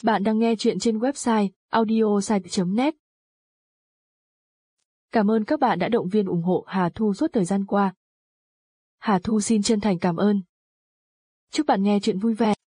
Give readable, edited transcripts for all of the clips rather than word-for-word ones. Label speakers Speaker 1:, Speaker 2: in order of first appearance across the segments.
Speaker 1: Bạn đang nghe chuyện trên website audiosite.net. Cảm ơn các bạn đã động viên ủng hộ Hà Thu suốt thời gian qua. Hà Thu xin chân thành cảm ơn. Chúc bạn nghe chuyện vui vẻ.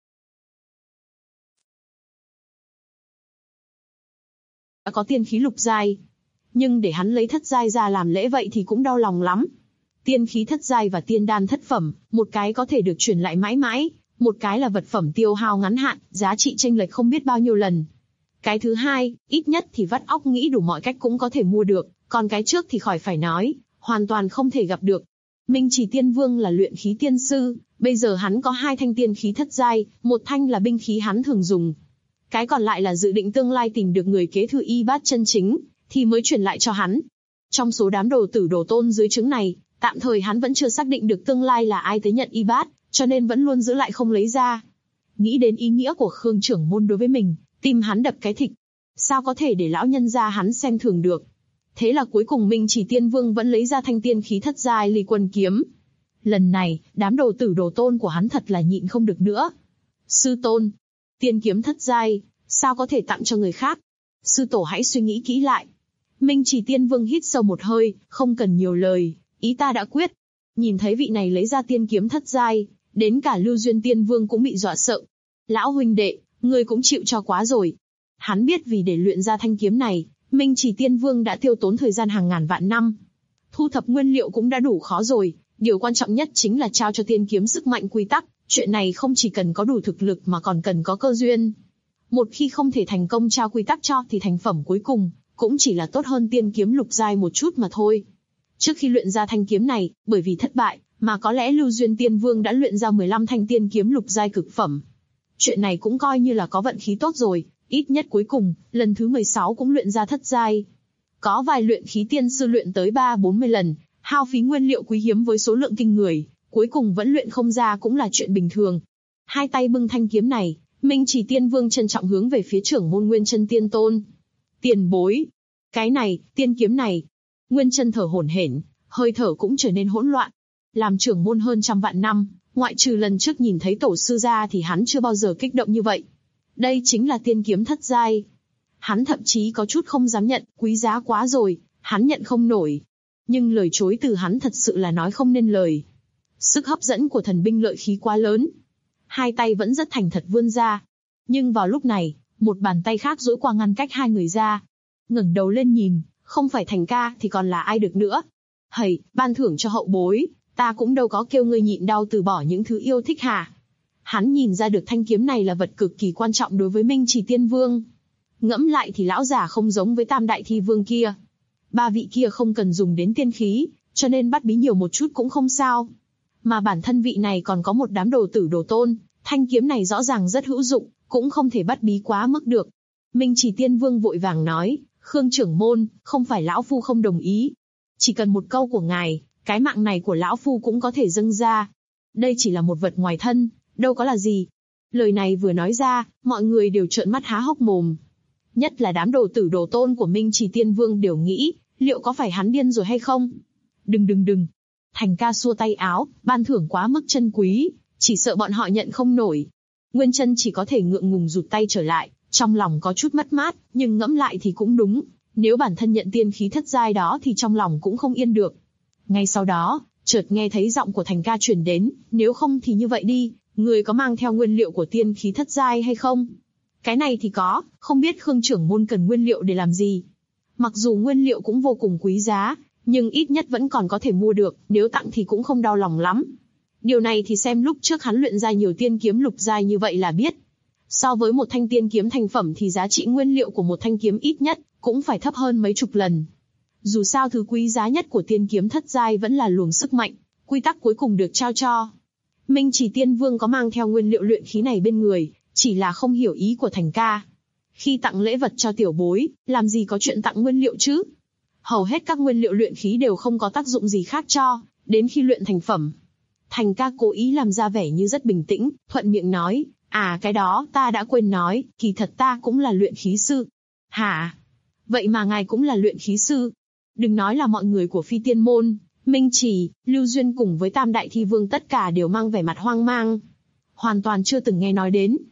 Speaker 2: Đã có tiên khí lục giai, nhưng để hắn lấy thất giai ra làm lễ vậy thì cũng đau lòng lắm. Tiên khí thất giai và tiên đan thất phẩm, một cái có thể được truyền lại mãi mãi, một cái là vật phẩm tiêu hao ngắn hạn, giá trị chênh lệch không biết bao nhiêu lần. Cái thứ hai, ít nhất thì vắt óc nghĩ đủ mọi cách cũng có thể mua được, còn cái trước thì khỏi phải nói, hoàn toàn không thể gặp được. Minh Chỉ Tiên Vương là luyện khí tiên sư, bây giờ hắn có 2 thanh tiên khí thất giai, một thanh là binh khí hắn thường dùng. Cái còn lại là dự định tương lai tìm được người kế thừa y bát chân chính, thì mới truyền lại cho hắn. Trong số đám đồ tử đồ tôn dưới trướng này, tạm thời hắn vẫn chưa xác định được tương lai là ai tới nhận y bát, cho nên vẫn luôn giữ lại không lấy ra. Nghĩ đến ý nghĩa của Khương trưởng môn đối với mình, tim hắn đập cái thịch. Sao có thể để lão nhân gia hắn xem thường được? Thế là cuối cùng Minh Chỉ Tiên Vương vẫn lấy ra thanh tiên khí thất giai Ly Quân kiếm. Lần này, đám đồ tử đồ tôn của hắn thật là nhịn không được nữa. Sư tôn, tiên kiếm thất giai, sao có thể tặng cho người khác? Sư tổ hãy suy nghĩ kỹ lại. Minh Chỉ Tiên Vương hít sâu một hơi, không cần nhiều lời, ý ta đã quyết. Nhìn thấy vị này lấy ra tiên kiếm thất giai, đến cả Lưu Duyên Tiên Vương cũng bị dọa sợ. Lão huynh đệ, ngươi cũng chịu cho quá rồi. Hắn biết vì để luyện ra thanh kiếm này, Minh Chỉ Tiên Vương đã tiêu tốn thời gian hàng ngàn vạn năm. Thu thập nguyên liệu cũng đã đủ khó rồi, điều quan trọng nhất chính là trao cho tiên kiếm sức mạnh quy tắc, chuyện này không chỉ cần có đủ thực lực mà còn cần có cơ duyên. Một khi không thể thành công trao quy tắc cho thì thành phẩm cuối cùng cũng chỉ là tốt hơn tiên kiếm lục giai một chút mà thôi. Trước khi luyện ra thanh kiếm này, bởi vì thất bại, mà có lẽ Lưu Duyên Tiên Vương đã luyện ra 15 thanh tiên kiếm lục giai cực phẩm. Chuyện này cũng coi như là có vận khí tốt rồi, ít nhất cuối cùng, lần thứ 16 cũng luyện ra thất giai. Có vài luyện khí tiên sư luyện tới 3-40 lần, hao phí nguyên liệu quý hiếm với số lượng kinh người, cuối cùng vẫn luyện không ra cũng là chuyện bình thường. Hai tay bưng thanh kiếm này, Minh Chỉ Tiên Vương trân trọng hướng về phía trưởng môn Nguyên Chân Tiên Tôn. Tiền bối, cái này, tiên kiếm này. Nguyên Chân thở hổn hển, hơi thở cũng trở nên hỗn loạn. Làm trưởng môn hơn trăm vạn năm, ngoại trừ lần trước nhìn thấy tổ sư ra thì hắn chưa bao giờ kích động như vậy. Đây chính là tiên kiếm thất giai. Hắn thậm chí có chút không dám nhận, quý giá quá rồi, hắn nhận không nổi. Nhưng lời chối từ hắn thật sự là nói không nên lời. Sức hấp dẫn của thần binh lợi khí quá lớn. Hai tay vẫn rất thành thật vươn ra. Nhưng vào lúc này, một bàn tay khác duỗi qua ngăn cách hai người ra. Ngẩng đầu lên nhìn, không phải Thành ca thì còn là ai được nữa. Hầy, ban thưởng cho hậu bối, ta cũng đâu có kêu ngươi nhịn đau từ bỏ những thứ yêu thích hả? Hắn nhìn ra được thanh kiếm này là vật cực kỳ quan trọng đối với Minh Chỉ Tiên Vương. Ngẫm lại thì lão già không giống với Tam Đại Thi Vương kia. 3 vị kia không cần dùng đến tiên khí, cho nên bắt bí nhiều một chút cũng không sao. Mà bản thân vị này còn có một đám đồ tử đồ tôn, thanh kiếm này rõ ràng rất hữu dụng, cũng không thể bắt bí quá mức được. Minh Chỉ Tiên Vương vội vàng nói, Khương trưởng môn, không phải lão phu không đồng ý. Chỉ cần một câu của ngài, cái mạng này của lão phu cũng có thể dâng ra. Đây chỉ là một vật ngoài thân, đâu có là gì. Lời này vừa nói ra, mọi người đều trợn mắt há hốc mồm. Nhất là đám đồ tử đồ tôn của Minh Chỉ Tiên Vương đều nghĩ, liệu có phải hắn điên rồi hay không? Đừng. Thành ca xua tay áo, ban thưởng quá mức chân quý, chỉ sợ bọn họ nhận không nổi. Nguyên Chân chỉ có thể ngượng ngùng rụt tay trở lại, trong lòng có chút mất mát, nhưng ngẫm lại thì cũng đúng. Nếu bản thân nhận tiên khí thất giai đó thì trong lòng cũng không yên được. Ngay sau đó, chợt nghe thấy giọng của Thành ca truyền đến, nếu không thì như vậy đi, người có mang theo nguyên liệu của tiên khí thất giai hay không? Cái này thì có, không biết Khương trưởng môn cần nguyên liệu để làm gì? Mặc dù nguyên liệu cũng vô cùng quý giá, nhưng ít nhất vẫn còn có thể mua được, nếu tặng thì cũng không đau lòng lắm. Điều này thì xem lúc trước hắn luyện ra nhiều tiên kiếm lục giai như vậy là biết. So với một thanh tiên kiếm thành phẩm thì giá trị nguyên liệu của một thanh kiếm ít nhất cũng phải thấp hơn mấy chục lần. Dù sao thứ quý giá nhất của tiên kiếm thất giai vẫn là luồng sức mạnh, quy tắc cuối cùng được trao cho. Minh Chỉ Tiên Vương có mang theo nguyên liệu luyện khí này bên người, chỉ là không hiểu ý của Thành ca. Khi tặng lễ vật cho tiểu bối, làm gì có chuyện tặng nguyên liệu chứ? Hầu hết các nguyên liệu luyện khí đều không có tác dụng gì khác cho, đến khi luyện thành phẩm. Thành ca cố ý làm ra vẻ như rất bình tĩnh, thuận miệng nói, cái đó ta đã quên nói, kỳ thật ta cũng là luyện khí sư. Hả? Vậy mà ngài cũng là luyện khí sư? Đừng nói là mọi người của Phi Tiên Môn, Minh Chỉ, Lưu Duyên cùng với Tam Đại Thi Vương tất cả đều mang vẻ mặt hoang mang. Hoàn toàn chưa từng nghe nói đến.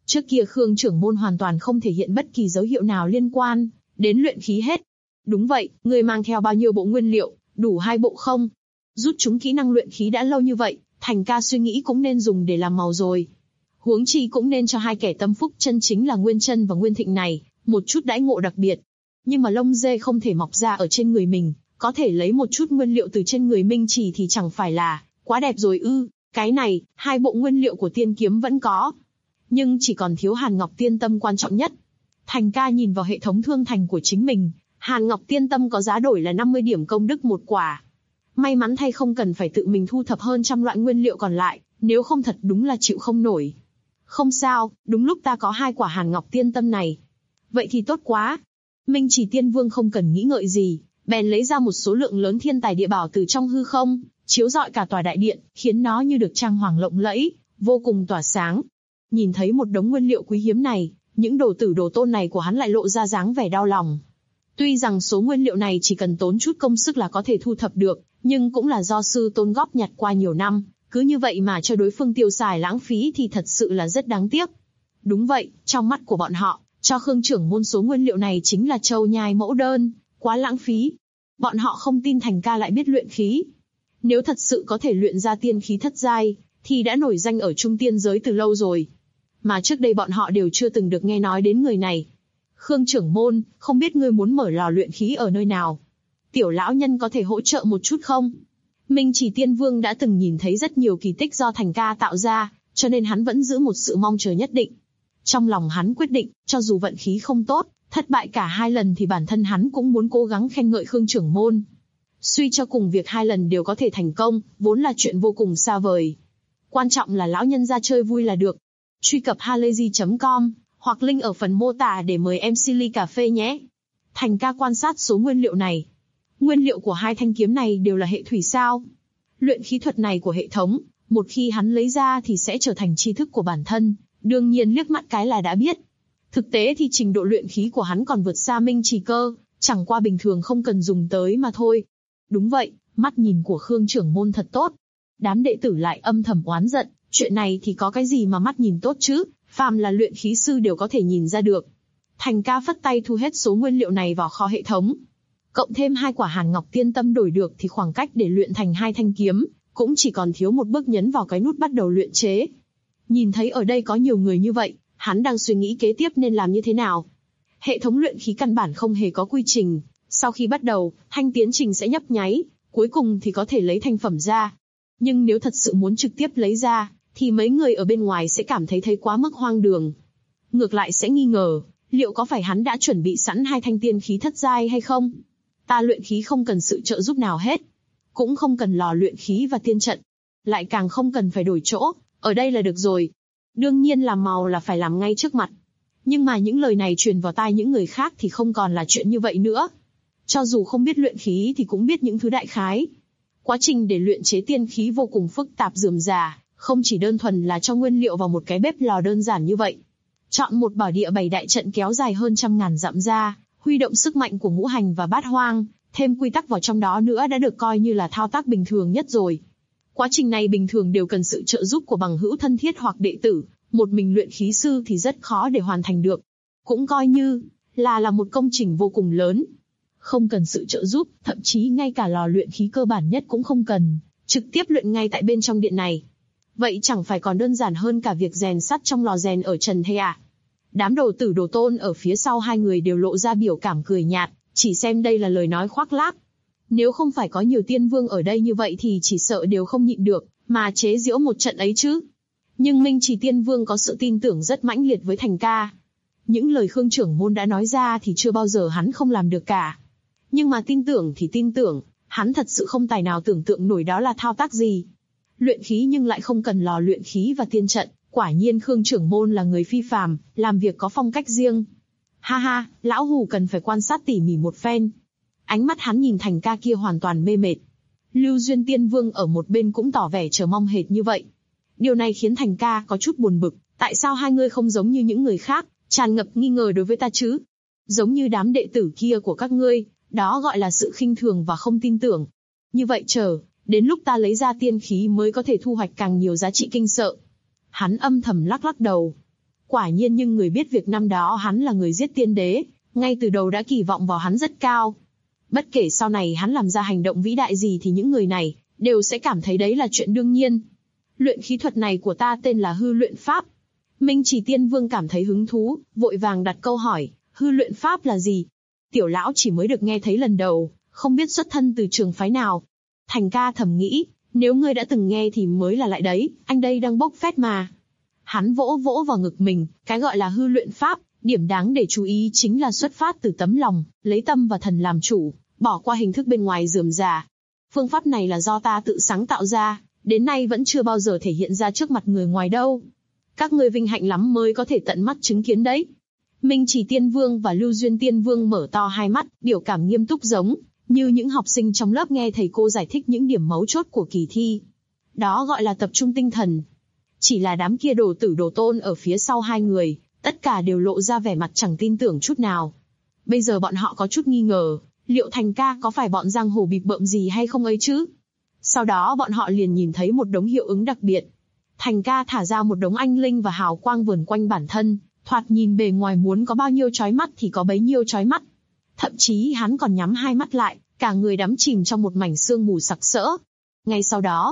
Speaker 2: Trước kia Khương trưởng môn hoàn toàn không thể hiện bất kỳ dấu hiệu nào liên quan đến luyện khí hết. Đúng vậy, ngươi mang theo bao nhiêu bộ nguyên liệu, đủ 2 bộ không? Rút chúng kỹ năng luyện khí đã lâu như vậy, Thành ca suy nghĩ cũng nên dùng để làm màu rồi. Huống chi cũng nên cho 2 kẻ tâm phúc chân chính là Nguyên Chân và Nguyên Thịnh này một chút đãi ngộ đặc biệt. Nhưng mà lông dê không thể mọc ra ở trên người mình, có thể lấy một chút nguyên liệu từ trên người Minh Chỉ thì chẳng phải là quá đẹp rồi ư? Cái này, 2 bộ nguyên liệu của tiên kiếm vẫn có, nhưng chỉ còn thiếu Hàn Ngọc Tiên Tâm quan trọng nhất. Thành ca nhìn vào hệ thống thương thành của chính mình, Hàn Ngọc Tiên Tâm có giá đổi là 50 điểm công đức một quả. May mắn thay không cần phải tự mình thu thập hơn trăm loại nguyên liệu còn lại, nếu không thật đúng là chịu không nổi. Không sao, đúng lúc ta có 2 quả Hàn Ngọc Tiên Tâm này. Vậy thì tốt quá. Minh Chỉ Tiên Vương không cần nghĩ ngợi gì, bèn lấy ra một số lượng lớn thiên tài địa bảo từ trong hư không, chiếu rọi cả tòa đại điện, khiến nó như được trang hoàng lộng lẫy, vô cùng tỏa sáng. Nhìn thấy một đống nguyên liệu quý hiếm này, những đồ tử đồ tôn này của hắn lại lộ ra dáng vẻ đau lòng. Tuy rằng số nguyên liệu này chỉ cần tốn chút công sức là có thể thu thập được, nhưng cũng là do sư tôn góp nhặt qua nhiều năm, cứ như vậy mà cho đối phương tiêu xài lãng phí thì thật sự là rất đáng tiếc. Đúng vậy, trong mắt của bọn họ, cho Khương trưởng môn số nguyên liệu này chính là trâu nhai mẫu đơn, quá lãng phí. Bọn họ không tin Thành ca lại biết luyện khí. Nếu thật sự có thể luyện ra tiên khí thất giai, thì đã nổi danh ở trung tiên giới từ lâu rồi. Mà trước đây bọn họ đều chưa từng được nghe nói đến người này. Khương trưởng môn, không biết ngươi muốn mở lò luyện khí ở nơi nào? Tiểu lão nhân có thể hỗ trợ một chút không? Minh Chỉ Tiên Vương đã từng nhìn thấy rất nhiều kỳ tích do Thành ca tạo ra, cho nên hắn vẫn giữ một sự mong chờ nhất định. Trong lòng hắn quyết định, cho dù vận khí không tốt, thất bại cả 2 lần thì bản thân hắn cũng muốn cố gắng khen ngợi Khương trưởng môn. Suy cho cùng việc 2 lần đều có thể thành công, vốn là chuyện vô cùng xa vời. Quan trọng là lão nhân ra chơi vui là được. Truy cập halayzi.com, hoặc link ở phần mô tả để mời MC ly cà phê nhé. Thành ca quan sát số nguyên liệu này. Nguyên liệu của 2 thanh kiếm này đều là hệ thủy sao. Luyện khí thuật này của hệ thống, một khi hắn lấy ra thì sẽ trở thành tri thức của bản thân, đương nhiên liếc mắt cái là đã biết. Thực tế thì trình độ luyện khí của hắn còn vượt xa Minh Chỉ cơ, chẳng qua bình thường không cần dùng tới mà thôi. Đúng vậy, mắt nhìn của Khương trưởng môn thật tốt. Đám đệ tử lại âm thầm oán giận, chuyện này thì có cái gì mà mắt nhìn tốt chứ, phàm là luyện khí sư đều có thể nhìn ra được. Thành ca phất tay thu hết số nguyên liệu này vào kho hệ thống. Cộng thêm 2 quả Hàn Ngọc Tiên Tâm đổi được thì khoảng cách để luyện thành 2 thanh kiếm, cũng chỉ còn thiếu một bước nhấn vào cái nút bắt đầu luyện chế. Nhìn thấy ở đây có nhiều người như vậy, hắn đang suy nghĩ kế tiếp nên làm như thế nào. Hệ thống luyện khí căn bản không hề có quy trình, sau khi bắt đầu, thanh tiến trình sẽ nhấp nháy, cuối cùng thì có thể lấy thành phẩm ra. Nhưng nếu thật sự muốn trực tiếp lấy ra, thì mấy người ở bên ngoài sẽ cảm thấy quá mức hoang đường. Ngược lại sẽ nghi ngờ, liệu có phải hắn đã chuẩn bị sẵn 2 thanh tiên khí thất giai hay không? Ta luyện khí không cần sự trợ giúp nào hết. Cũng không cần lò luyện khí và tiên trận. Lại càng không cần phải đổi chỗ, ở đây là được rồi. Đương nhiên làm màu là phải làm ngay trước mặt. Nhưng mà những lời này truyền vào tai những người khác thì không còn là chuyện như vậy nữa. Cho dù không biết luyện khí thì cũng biết những thứ đại khái. Quá trình để luyện chế tiên khí vô cùng phức tạp rườm rà, không chỉ đơn thuần là cho nguyên liệu vào một cái bếp lò đơn giản như vậy. Chọn một bảo địa bày đại trận kéo dài hơn trăm ngàn dặm ra, huy động sức mạnh của ngũ hành và bát hoang, thêm quy tắc vào trong đó nữa đã được coi như là thao tác bình thường nhất rồi. Quá trình này bình thường đều cần sự trợ giúp của bằng hữu thân thiết hoặc đệ tử, một mình luyện khí sư thì rất khó để hoàn thành được. Cũng coi như là một công trình vô cùng lớn. Không cần sự trợ giúp, thậm chí ngay cả lò luyện khí cơ bản nhất cũng không cần, trực tiếp luyện ngay tại bên trong điện này. Vậy chẳng phải còn đơn giản hơn cả việc rèn sắt trong lò rèn ở trần thế à? Đám đồ tử đồ tôn ở phía sau 2 người đều lộ ra biểu cảm cười nhạt, chỉ xem đây là lời nói khoác lác. Nếu không phải có nhiều tiên vương ở đây như vậy thì chỉ sợ đều không nhịn được, mà chế giễu một trận ấy chứ. Nhưng Minh Chỉ Tiên Vương có sự tin tưởng rất mãnh liệt với Thành ca. Những lời Khương trưởng môn đã nói ra thì chưa bao giờ hắn không làm được cả. Nhưng mà tin tưởng thì tin tưởng, hắn thật sự không tài nào tưởng tượng nổi đó là thao tác gì. Luyện khí nhưng lại không cần lò luyện khí và tiên trận, quả nhiên Khương trưởng môn là người phi phàm, làm việc có phong cách riêng. Ha ha, lão hù cần phải quan sát tỉ mỉ một phen. Ánh mắt hắn nhìn Thành ca kia hoàn toàn mê mệt. Lưu Duyên Tiên Vương ở một bên cũng tỏ vẻ chờ mong hệt như vậy. Điều này khiến Thành ca có chút buồn bực, tại sao 2 người không giống như những người khác, tràn ngập nghi ngờ đối với ta chứ? Giống như đám đệ tử kia của các ngươi, đó gọi là sự khinh thường và không tin tưởng. Như vậy chờ, đến lúc ta lấy ra tiên khí mới có thể thu hoạch càng nhiều giá trị kinh sợ. Hắn âm thầm lắc lắc đầu. Quả nhiên, nhưng người biết việc năm đó hắn là người giết tiên đế, ngay từ đầu đã kỳ vọng vào hắn rất cao. Bất kể sau này hắn làm ra hành động vĩ đại gì thì những người này đều sẽ cảm thấy đấy là chuyện đương nhiên. Luyện khí thuật này của ta tên là hư luyện pháp. Minh Chỉ Tiên Vương cảm thấy hứng thú, vội vàng đặt câu hỏi, hư luyện pháp là gì? Tiểu lão chỉ mới được nghe thấy lần đầu, không biết xuất thân từ trường phái nào. Thành ca thầm nghĩ, nếu ngươi đã từng nghe thì mới là lại đấy, anh đây đang bốc phét mà. Hắn vỗ vỗ vào ngực mình, cái gọi là hư luyện pháp, điểm đáng để chú ý chính là xuất phát từ tấm lòng, lấy tâm và thần làm chủ, bỏ qua hình thức bên ngoài rườm rà. Phương pháp này là do ta tự sáng tạo ra, đến nay vẫn chưa bao giờ thể hiện ra trước mặt người ngoài đâu. Các ngươi vinh hạnh lắm mới có thể tận mắt chứng kiến đấy. Minh Chỉ Tiên Vương và Lưu Duyên Tiên Vương mở to hai mắt, biểu cảm nghiêm túc giống như những học sinh trong lớp nghe thầy cô giải thích những điểm mấu chốt của kỳ thi. Đó gọi là tập trung tinh thần. Chỉ là đám kia đồ tử đồ tôn ở phía sau hai người, tất cả đều lộ ra vẻ mặt chẳng tin tưởng chút nào. Bây giờ bọn họ có chút nghi ngờ, liệu Thành ca có phải bọn giang hồ bịp bợm gì hay không ấy chứ? Sau đó bọn họ liền nhìn thấy một đống hiệu ứng đặc biệt. Thành ca thả ra một đống anh linh và hào quang vờn quanh bản thân, thoạt nhìn bề ngoài muốn có bao nhiêu chói mắt thì có bấy nhiêu chói mắt. Thậm chí hắn còn nhắm hai mắt lại, cả người đắm chìm trong một mảnh sương mù sặc sỡ. Ngay sau đó,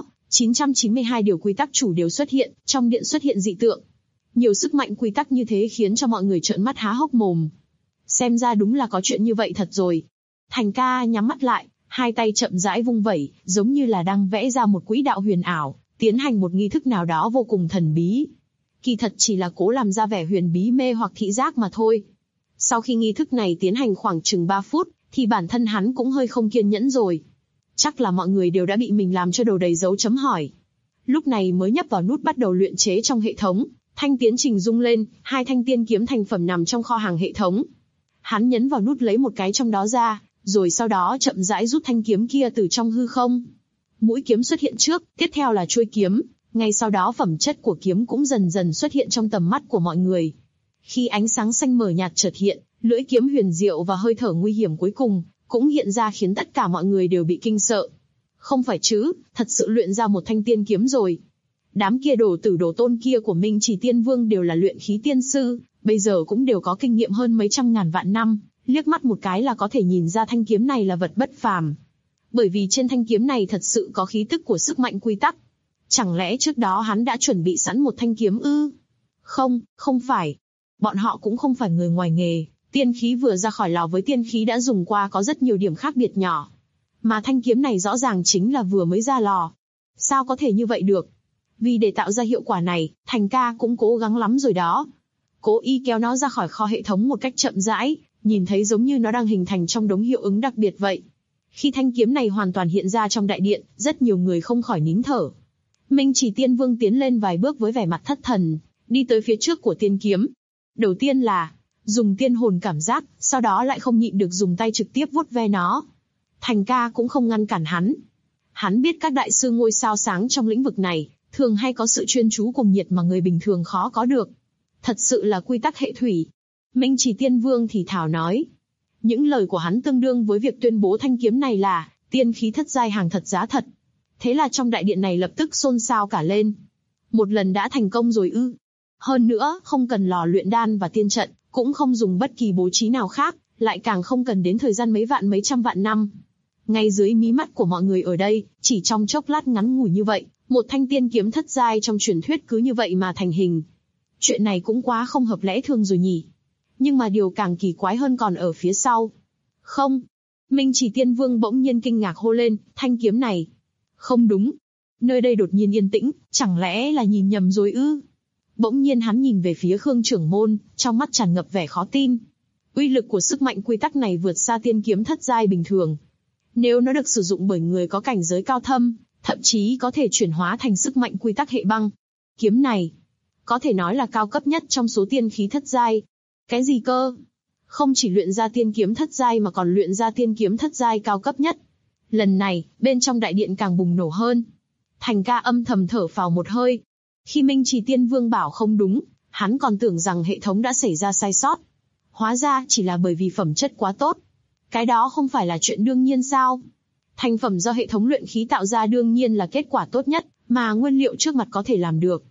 Speaker 2: 992 điều quy tắc chủ đều xuất hiện, trong điện xuất hiện dị tượng. Nhiều sức mạnh quy tắc như thế khiến cho mọi người trợn mắt há hốc mồm. Xem ra đúng là có chuyện như vậy thật rồi. Thành ca nhắm mắt lại, hai tay chậm rãi vung vẩy, giống như là đang vẽ ra một quỹ đạo huyền ảo, tiến hành một nghi thức nào đó vô cùng thần bí. Kỳ thật chỉ là cố làm ra vẻ huyền bí mê hoặc thị giác mà thôi. Sau khi nghi thức này tiến hành khoảng chừng 3 phút, thì bản thân hắn cũng hơi không kiên nhẫn rồi. Chắc là mọi người đều đã bị mình làm cho đầu đầy dấu chấm hỏi. Lúc này mới nhấp vào nút bắt đầu luyện chế trong hệ thống, thanh tiến trình rung lên, 2 thanh tiên kiếm thành phẩm nằm trong kho hàng hệ thống. Hắn nhấn vào nút lấy một cái trong đó ra, rồi sau đó chậm rãi rút thanh kiếm kia từ trong hư không. Mũi kiếm xuất hiện trước, tiếp theo là chuôi kiếm, ngay sau đó phẩm chất của kiếm cũng dần dần xuất hiện trong tầm mắt của mọi người. Khi ánh sáng xanh mờ nhạt chợt hiện, lưỡi kiếm huyền diệu và hơi thở nguy hiểm cuối cùng cũng hiện ra khiến tất cả mọi người đều bị kinh sợ. Không phải chứ, thật sự luyện ra một thanh tiên kiếm rồi. Đám kia đồ tử đồ tôn kia của Minh Chỉ Tiên Vương đều là luyện khí tiên sư, bây giờ cũng đều có kinh nghiệm hơn mấy trăm ngàn vạn năm, liếc mắt một cái là có thể nhìn ra thanh kiếm này là vật bất phàm. Bởi vì trên thanh kiếm này thật sự có khí tức của sức mạnh quy tắc. Chẳng lẽ trước đó hắn đã chuẩn bị sẵn một thanh kiếm ư? Không, không phải. Bọn họ cũng không phải người ngoài nghề, tiên khí vừa ra khỏi lò với tiên khí đã dùng qua có rất nhiều điểm khác biệt nhỏ. Mà thanh kiếm này rõ ràng chính là vừa mới ra lò. Sao có thể như vậy được? Vì để tạo ra hiệu quả này, Thành ca cũng cố gắng lắm rồi đó. Cố ý kéo nó ra khỏi kho hệ thống một cách chậm rãi, nhìn thấy giống như nó đang hình thành trong đống hiệu ứng đặc biệt vậy. Khi thanh kiếm này hoàn toàn hiện ra trong đại điện, rất nhiều người không khỏi nín thở. Minh Chỉ Tiên Vương tiến lên vài bước với vẻ mặt thất thần, đi tới phía trước của tiên kiếm. Đầu tiên là dùng tiên hồn cảm giác, sau đó lại không nhịn được dùng tay trực tiếp vuốt ve nó. Thành ca cũng không ngăn cản hắn. Hắn biết các đại sư ngôi sao sáng trong lĩnh vực này, thường hay có sự chuyên chú cùng nhiệt mà người bình thường khó có được. Thật sự là quy tắc hệ thủy. Minh Chỉ Tiên Vương thì thào nói. Những lời của hắn tương đương với việc tuyên bố thanh kiếm này là tiên khí thất giai hàng thật giá thật. Thế là trong đại điện này lập tức xôn xao cả lên. Một lần đã thành công rồi ư? Hơn nữa, không cần lò luyện đan và tiên trận, cũng không dùng bất kỳ bố trí nào khác, lại càng không cần đến thời gian mấy vạn mấy trăm vạn năm. Ngay dưới mí mắt của mọi người ở đây, chỉ trong chốc lát ngắn ngủi như vậy, một thanh tiên kiếm thất giai trong truyền thuyết cứ như vậy mà thành hình. Chuyện này cũng quá không hợp lẽ thường rồi nhỉ. Nhưng mà điều càng kỳ quái hơn còn ở phía sau. Không. Minh Chỉ Tiên Vương bỗng nhiên kinh ngạc hô lên, thanh kiếm này. Không đúng. Nơi đây đột nhiên yên tĩnh, chẳng lẽ là nhìn nhầm rồi ư? Bỗng nhiên hắn nhìn về phía Khương trưởng môn, trong mắt tràn ngập vẻ khó tin. Uy lực của sức mạnh quy tắc này vượt xa tiên kiếm thất giai bình thường. Nếu nó được sử dụng bởi người có cảnh giới cao thâm, thậm chí có thể chuyển hóa thành sức mạnh quy tắc hệ băng. Kiếm này, có thể nói là cao cấp nhất trong số tiên khí thất giai. Cái gì cơ? Không chỉ luyện ra tiên kiếm thất giai mà còn luyện ra tiên kiếm thất giai cao cấp nhất. Lần này, bên trong đại điện càng bùng nổ hơn. Thành ca âm thầm thở phào một hơi. Khi Minh Chỉ Tiên Vương bảo không đúng, hắn còn tưởng rằng hệ thống đã xảy ra sai sót. Hóa ra chỉ là bởi vì phẩm chất quá tốt. Cái đó không phải là chuyện đương nhiên sao? Thành phẩm do hệ thống luyện khí tạo ra đương nhiên là kết quả tốt nhất, mà nguyên liệu trước mặt có thể làm được.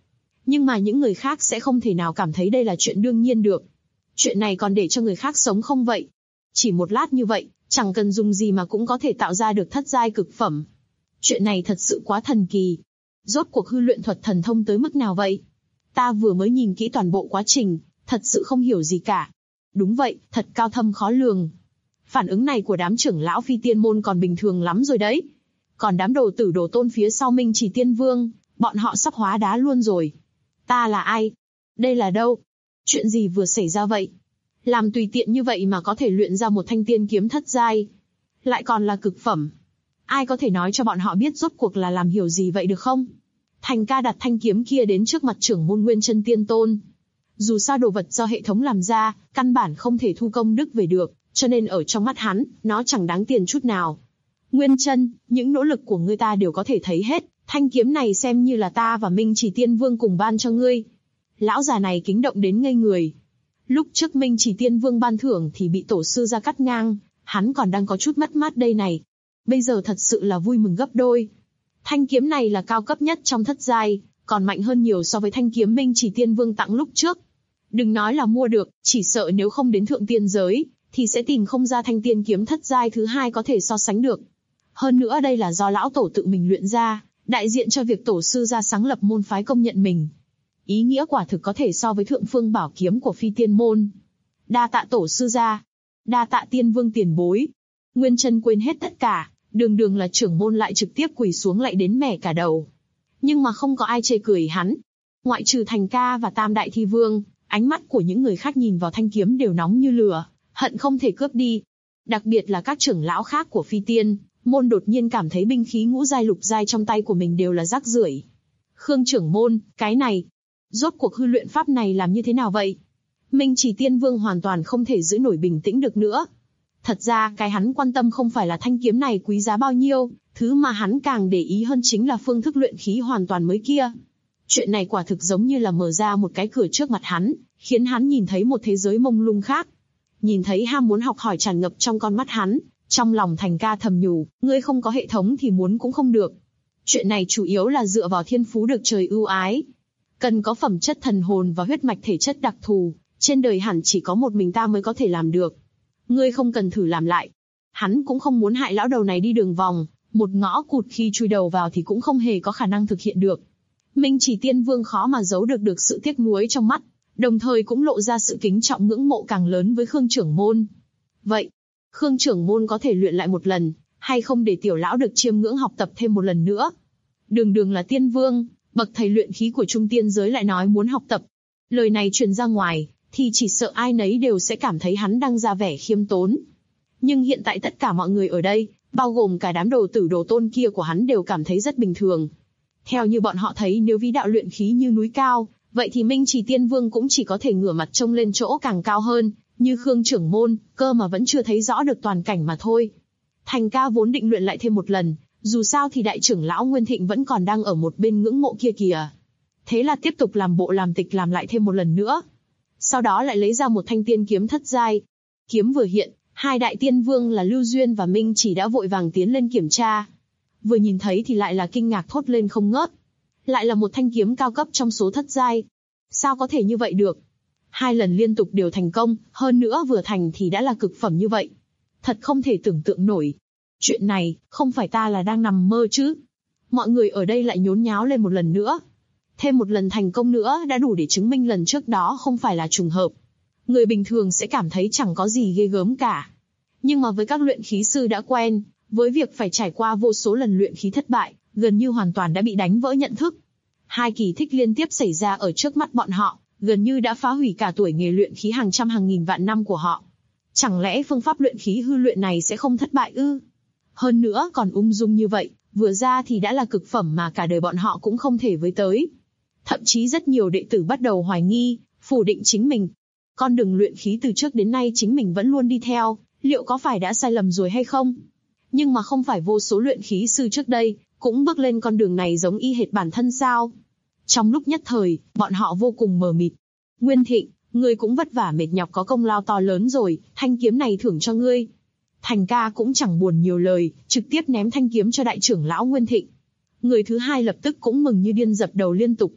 Speaker 2: Nhưng mà những người khác sẽ không thể nào cảm thấy đây là chuyện đương nhiên được. Chuyện này còn để cho người khác sống không vậy? Chỉ một lát như vậy, chẳng cần dùng gì mà cũng có thể tạo ra được thất giai cực phẩm. Chuyện này thật sự quá thần kỳ. Rốt cuộc hư luyện thuật thần thông tới mức nào vậy? Ta vừa mới nhìn kỹ toàn bộ quá trình, thật sự không hiểu gì cả. Đúng vậy, thật cao thâm khó lường. Phản ứng này của đám trưởng lão Phi Tiên môn còn bình thường lắm rồi đấy. Còn đám đồ tử đồ tôn phía sau Minh Chỉ Tiên Vương, bọn họ sắp hóa đá luôn rồi. Ta là ai? Đây là đâu? Chuyện gì vừa xảy ra vậy? Làm tùy tiện như vậy mà có thể luyện ra một thanh tiên kiếm thất giai, lại còn là cực phẩm. Ai có thể nói cho bọn họ biết rốt cuộc là làm hiểu gì vậy được không? Thành ca đặt thanh kiếm kia đến trước mặt trưởng môn Nguyên Chân Tiên Tôn. Dù sao đồ vật do hệ thống làm ra, căn bản không thể thu công đức về được, cho nên ở trong mắt hắn, nó chẳng đáng tiền chút nào. Nguyên Chân, những nỗ lực của ngươi ta đều có thể thấy hết, thanh kiếm này xem như là ta và Minh Chỉ Tiên Vương cùng ban cho ngươi. Lão già này kính động đến ngây người. Lúc trước Minh Chỉ Tiên Vương ban thưởng thì bị tổ sư ra cắt ngang, hắn còn đang có chút mất mát đây này. Bây giờ thật sự là vui mừng gấp đôi. Thanh kiếm này là cao cấp nhất trong thất giai, còn mạnh hơn nhiều so với thanh kiếm Minh Chỉ Tiên Vương tặng lúc trước. Đừng nói là mua được, chỉ sợ nếu không đến thượng tiên giới, thì sẽ tìm không ra thanh tiên kiếm thất giai thứ hai có thể so sánh được. Hơn nữa đây là do lão tổ tự mình luyện ra, đại diện cho việc tổ sư ra sáng lập môn phái công nhận mình. Ý nghĩa quả thực có thể so với thượng phương bảo kiếm của Phi Tiên môn. Đa tạ tổ sư gia, đa tạ Tiên Vương tiền bối. Nguyên Chân quên hết tất cả, đường là trưởng môn lại trực tiếp quỳ xuống lại đến mẻ cả đầu. Nhưng mà không có ai chê cười hắn. Ngoại trừ Thành ca và Tam Đại Thi Vương, ánh mắt của những người khác nhìn vào thanh kiếm đều nóng như lửa, hận không thể cướp đi. Đặc biệt là các trưởng lão khác của Phi Tiên môn đột nhiên cảm thấy binh khí ngũ giai lục giai trong tay của mình đều là rác rưởi. Khương trưởng môn, cái này, rốt cuộc hư luyện pháp này làm như thế nào vậy? Minh Chỉ Tiên Vương hoàn toàn không thể giữ nổi bình tĩnh được nữa. Thật ra cái hắn quan tâm không phải là thanh kiếm này quý giá bao nhiêu, thứ mà hắn càng để ý hơn chính là phương thức luyện khí hoàn toàn mới kia. Chuyện này quả thực giống như là mở ra một cái cửa trước mặt hắn, khiến hắn nhìn thấy một thế giới mông lung khác. Nhìn thấy ham muốn học hỏi tràn ngập trong con mắt hắn, trong lòng Thành ca thầm nhủ, ngươi không có hệ thống thì muốn cũng không được. Chuyện này chủ yếu là dựa vào thiên phú được trời ưu ái. Cần có phẩm chất thần hồn và huyết mạch thể chất đặc thù, trên đời hẳn chỉ có một mình ta mới có thể làm được. Ngươi không cần thử làm lại. Hắn cũng không muốn hại lão đầu này đi đường vòng, một ngõ cụt khi chui đầu vào thì cũng không hề có khả năng thực hiện được. Minh Chỉ Tiên Vương khó mà giấu được sự tiếc nuối trong mắt, đồng thời cũng lộ ra sự kính trọng ngưỡng mộ càng lớn với Khương trưởng môn. Vậy, Khương trưởng môn có thể luyện lại một lần, hay không để tiểu lão được chiêm ngưỡng học tập thêm một lần nữa? Đường là Tiên Vương, bậc thầy luyện khí của Trung Tiên giới lại nói muốn học tập. Lời này truyền ra ngoài, thì chỉ sợ ai nấy đều sẽ cảm thấy hắn đang ra vẻ khiêm tốn. Nhưng hiện tại tất cả mọi người ở đây, bao gồm cả đám đồ tử đồ tôn kia của hắn đều cảm thấy rất bình thường. Theo như bọn họ thấy, nếu vĩ đạo luyện khí như núi cao, vậy thì Minh Chỉ Tiên Vương cũng chỉ có thể ngửa mặt trông lên chỗ càng cao hơn, như Khương trưởng môn, cơ mà vẫn chưa thấy rõ được toàn cảnh mà thôi. Thành ca vốn định luyện lại thêm một lần, dù sao thì đại trưởng lão Nguyên Thịnh vẫn còn đang ở một bên ngưỡng mộ kia kìa. Thế là tiếp tục làm bộ làm tịch làm lại thêm một lần nữa. Sau đó lại lấy ra một thanh tiên kiếm thất giai. Kiếm vừa hiện, hai đại tiên vương là Lưu Duyên và Minh Chỉ đã vội vàng tiến lên kiểm tra. Vừa nhìn thấy thì lại là kinh ngạc thốt lên không ngớt. Lại là một thanh kiếm cao cấp trong số thất giai. Sao có thể như vậy được? 2 lần liên tục đều thành công, hơn nữa vừa thành thì đã là cực phẩm như vậy. Thật không thể tưởng tượng nổi. Chuyện này, không phải ta là đang nằm mơ chứ? Mọi người ở đây lại nhốn nháo lên một lần nữa. Thêm một lần thành công nữa đã đủ để chứng minh lần trước đó không phải là trùng hợp. Người bình thường sẽ cảm thấy chẳng có gì ghê gớm cả. Nhưng mà với các luyện khí sư đã quen, với việc phải trải qua vô số lần luyện khí thất bại, gần như hoàn toàn đã bị đánh vỡ nhận thức. 2 kỳ tích liên tiếp xảy ra ở trước mắt bọn họ, gần như đã phá hủy cả tuổi nghề luyện khí hàng trăm hàng nghìn vạn năm của họ. Chẳng lẽ phương pháp luyện khí hư luyện này sẽ không thất bại ư? Hơn nữa còn ung dung như vậy, vừa ra thì đã là cực phẩm mà cả đời bọn họ cũng không thể với tới. Thậm chí rất nhiều đệ tử bắt đầu hoài nghi, phủ định chính mình. Con đường luyện khí từ trước đến nay chính mình vẫn luôn đi theo, liệu có phải đã sai lầm rồi hay không? Nhưng mà không phải vô số luyện khí sư trước đây, cũng bước lên con đường này giống y hệt bản thân sao? Trong lúc nhất thời, bọn họ vô cùng mờ mịt. Nguyên Thịnh, ngươi cũng vất vả mệt nhọc có công lao to lớn rồi, thanh kiếm này thưởng cho ngươi. Thành ca cũng chẳng buồn nhiều lời, trực tiếp ném thanh kiếm cho đại trưởng lão Nguyên Thịnh. Người thứ hai lập tức cũng mừng như điên dập đầu liên tục.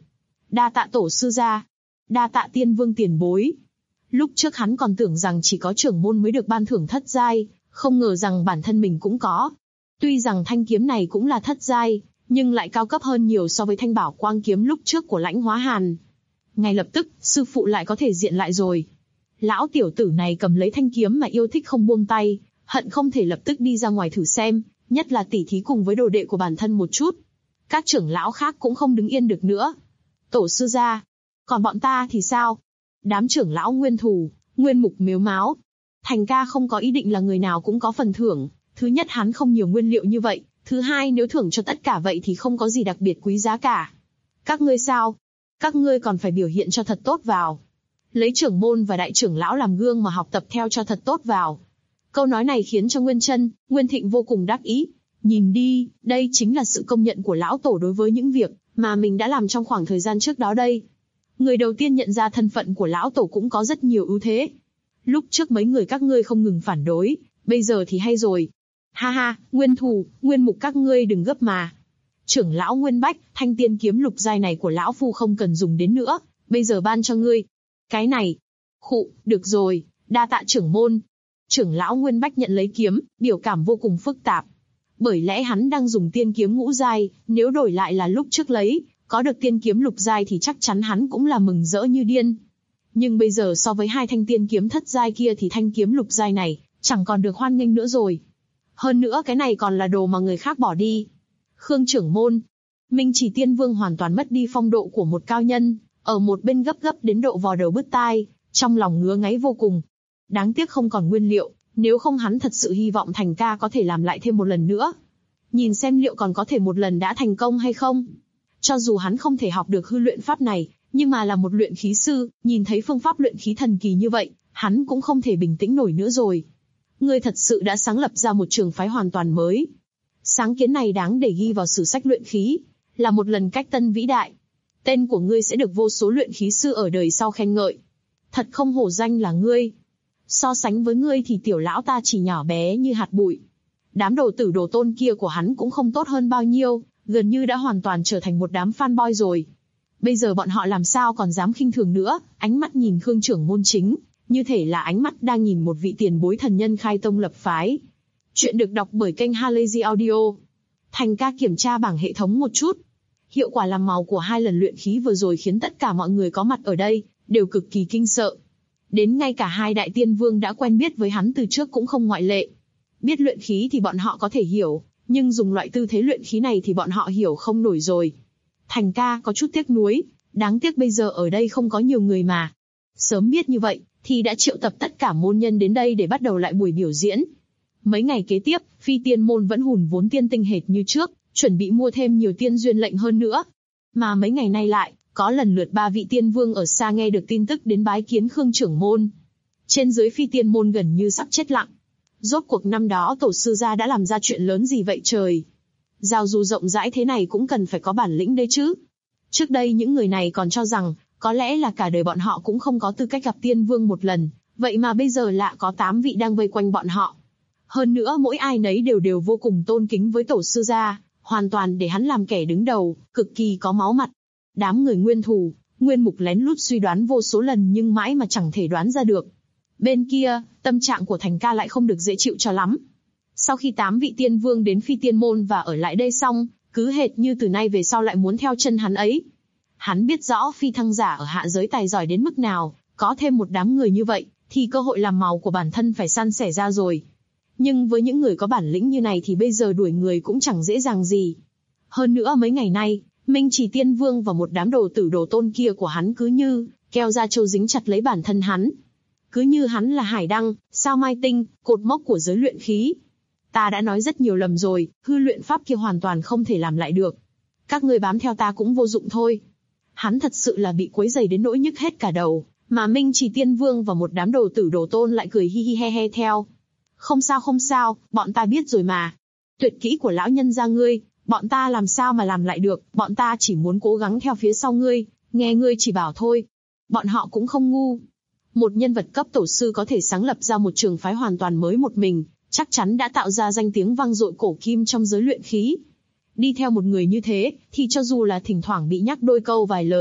Speaker 2: Đa tạ tổ sư gia. Đa tạ tiên vương tiền bối. Lúc trước hắn còn tưởng rằng chỉ có trưởng môn mới được ban thưởng thất giai, không ngờ rằng bản thân mình cũng có. Tuy rằng thanh kiếm này cũng là thất giai, nhưng lại cao cấp hơn nhiều so với thanh bảo quang kiếm lúc trước của Lãnh Hóa Hàn. Ngay lập tức, sư phụ lại có thể diện lại rồi. Lão tiểu tử này cầm lấy thanh kiếm mà yêu thích không buông tay, hận không thể lập tức đi ra ngoài thử xem, nhất là tỉ thí cùng với đồ đệ của bản thân một chút. Các trưởng lão khác cũng không đứng yên được nữa. Tổ sư gia, còn bọn ta thì sao? Đám trưởng lão Nguyên Thù, Nguyên Mục mếu máo. Thành ca không có ý định là người nào cũng có phần thưởng. Thứ nhất hắn không nhiều nguyên liệu như vậy. Thứ hai nếu thưởng cho tất cả vậy thì không có gì đặc biệt quý giá cả. Các ngươi sao? Các ngươi còn phải biểu hiện cho thật tốt vào. Lấy trưởng môn và đại trưởng lão làm gương mà học tập theo cho thật tốt vào. Câu nói này khiến cho Nguyên Trân, Nguyên Thịnh vô cùng đắc ý. Nhìn đi, đây chính là sự công nhận của lão tổ đối với những việc mà mình đã làm trong khoảng thời gian trước đó đây. Người đầu tiên nhận ra thân phận của lão tổ cũng có rất nhiều ưu thế. Lúc trước mấy người các ngươi không ngừng phản đối, bây giờ thì hay rồi. Ha ha, Nguyên Thù, Nguyên Mục các ngươi đừng gấp mà. Trưởng lão Nguyên Bách, thanh tiên kiếm lục giai này của lão phu không cần dùng đến nữa, bây giờ ban cho ngươi. Cái này. Khụ, được rồi, đa tạ trưởng môn. Trưởng lão Nguyên Bách nhận lấy kiếm, biểu cảm vô cùng phức tạp. Bởi lẽ hắn đang dùng tiên kiếm ngũ giai, nếu đổi lại là lúc trước lấy, có được tiên kiếm lục giai thì chắc chắn hắn cũng là mừng rỡ như điên. Nhưng bây giờ so với hai thanh tiên kiếm thất giai kia thì thanh kiếm lục giai này chẳng còn được hoan nghênh nữa rồi. Hơn nữa cái này còn là đồ mà người khác bỏ đi. Khương trưởng môn, Minh Chỉ Tiên Vương hoàn toàn mất đi phong độ của một cao nhân, ở một bên gấp gấp đến độ vò đầu bứt tai, trong lòng ngứa ngáy vô cùng. Đáng tiếc không còn nguyên liệu, nếu không hắn thật sự hy vọng Thành ca có thể làm lại thêm một lần nữa. Nhìn xem liệu còn có thể một lần đã thành công hay không. Cho dù hắn không thể học được hư luyện pháp này, nhưng mà là một luyện khí sư, nhìn thấy phương pháp luyện khí thần kỳ như vậy, hắn cũng không thể bình tĩnh nổi nữa rồi. Ngươi thật sự đã sáng lập ra một trường phái hoàn toàn mới. Sáng kiến này đáng để ghi vào sử sách luyện khí, là một lần cách tân vĩ đại. Tên của ngươi sẽ được vô số luyện khí sư ở đời sau khen ngợi. Thật không hổ danh là ngươi. So sánh với ngươi thì tiểu lão ta chỉ nhỏ bé như hạt bụi. Đám đồ tử đồ tôn kia của hắn cũng không tốt hơn bao nhiêu, gần như đã hoàn toàn trở thành một đám fanboy rồi. Bây giờ bọn họ làm sao còn dám khinh thường nữa, ánh mắt nhìn Khương trưởng môn chính, như thể là ánh mắt đang nhìn một vị tiền bối thần nhân khai tông lập phái. Chuyện được đọc bởi kênh Halazy Audio. Thành ca kiểm tra bảng hệ thống một chút. Hiệu quả làm màu của 2 lần luyện khí vừa rồi khiến tất cả mọi người có mặt ở đây đều cực kỳ kinh sợ. Đến ngay cả 2 đại tiên vương đã quen biết với hắn từ trước cũng không ngoại lệ. Biết luyện khí thì bọn họ có thể hiểu, nhưng dùng loại tư thế luyện khí này thì bọn họ hiểu không nổi rồi. Thành ca có chút tiếc nuối, đáng tiếc bây giờ ở đây không có nhiều người mà. Sớm biết như vậy, thì đã triệu tập tất cả môn nhân đến đây để bắt đầu lại buổi biểu diễn. Mấy ngày kế tiếp, phi tiên môn vẫn hùn vốn tiên tinh hệt như trước, chuẩn bị mua thêm nhiều tiên duyên lệnh hơn nữa. Mà mấy ngày nay lại, có lần lượt 3 vị tiên vương ở xa nghe được tin tức đến bái kiến Khương trưởng môn. Trên dưới phi tiên môn gần như sắp chết lặng. Rốt cuộc năm đó tổ sư gia đã làm ra chuyện lớn gì vậy trời? Giao du rộng rãi thế này cũng cần phải có bản lĩnh đấy chứ. Trước đây những người này còn cho rằng, có lẽ là cả đời bọn họ cũng không có tư cách gặp tiên vương một lần, vậy mà bây giờ lạ có 8 vị đang vây quanh bọn họ. Hơn nữa mỗi ai nấy đều vô cùng tôn kính với tổ sư gia, hoàn toàn để hắn làm kẻ đứng đầu, cực kỳ có máu mặt. Đám người Nguyên Thù, Nguyên Mục lén lút suy đoán vô số lần nhưng mãi mà chẳng thể đoán ra được. Bên kia, tâm trạng của Thành ca lại không được dễ chịu cho lắm. Sau khi 8 vị tiên vương đến phi tiên môn và ở lại đây xong, cứ hệt như từ nay về sau lại muốn theo chân hắn ấy. Hắn biết rõ phi thăng giả ở hạ giới tài giỏi đến mức nào, có thêm một đám người như vậy, thì cơ hội làm màu của bản thân phải săn sẻ ra rồi. Nhưng với những người có bản lĩnh như này thì bây giờ đuổi người cũng chẳng dễ dàng gì. Hơn nữa mấy ngày nay, Minh Chỉ Tiên Vương và một đám đồ tử đồ tôn kia của hắn cứ như keo da trâu dính chặt lấy bản thân hắn. Cứ như hắn là hải đăng, sao mai tinh, cột mốc của giới luyện khí. Ta đã nói rất nhiều lầm rồi, hư luyện pháp kia hoàn toàn không thể làm lại được. Các ngươi bám theo ta cũng vô dụng thôi. Hắn thật sự là bị quấy rầy đến nỗi nhức hết cả đầu, mà Minh Chỉ Tiên Vương và một đám đồ tử đồ tôn lại cười hi hi he he theo. Không sao, bọn ta biết rồi mà. Tuyệt kỹ của lão nhân gia ngươi, bọn ta làm sao mà làm lại được, bọn ta chỉ muốn cố gắng theo phía sau ngươi, nghe ngươi chỉ bảo thôi. Bọn họ cũng không ngu. Một nhân vật cấp tổ sư có thể sáng lập ra một trường phái hoàn toàn mới một mình, chắc chắn đã tạo ra danh tiếng vang dội cổ kim trong giới luyện khí. Đi theo một người như thế, thì cho dù là thỉnh thoảng bị nhắc đôi câu vài lời,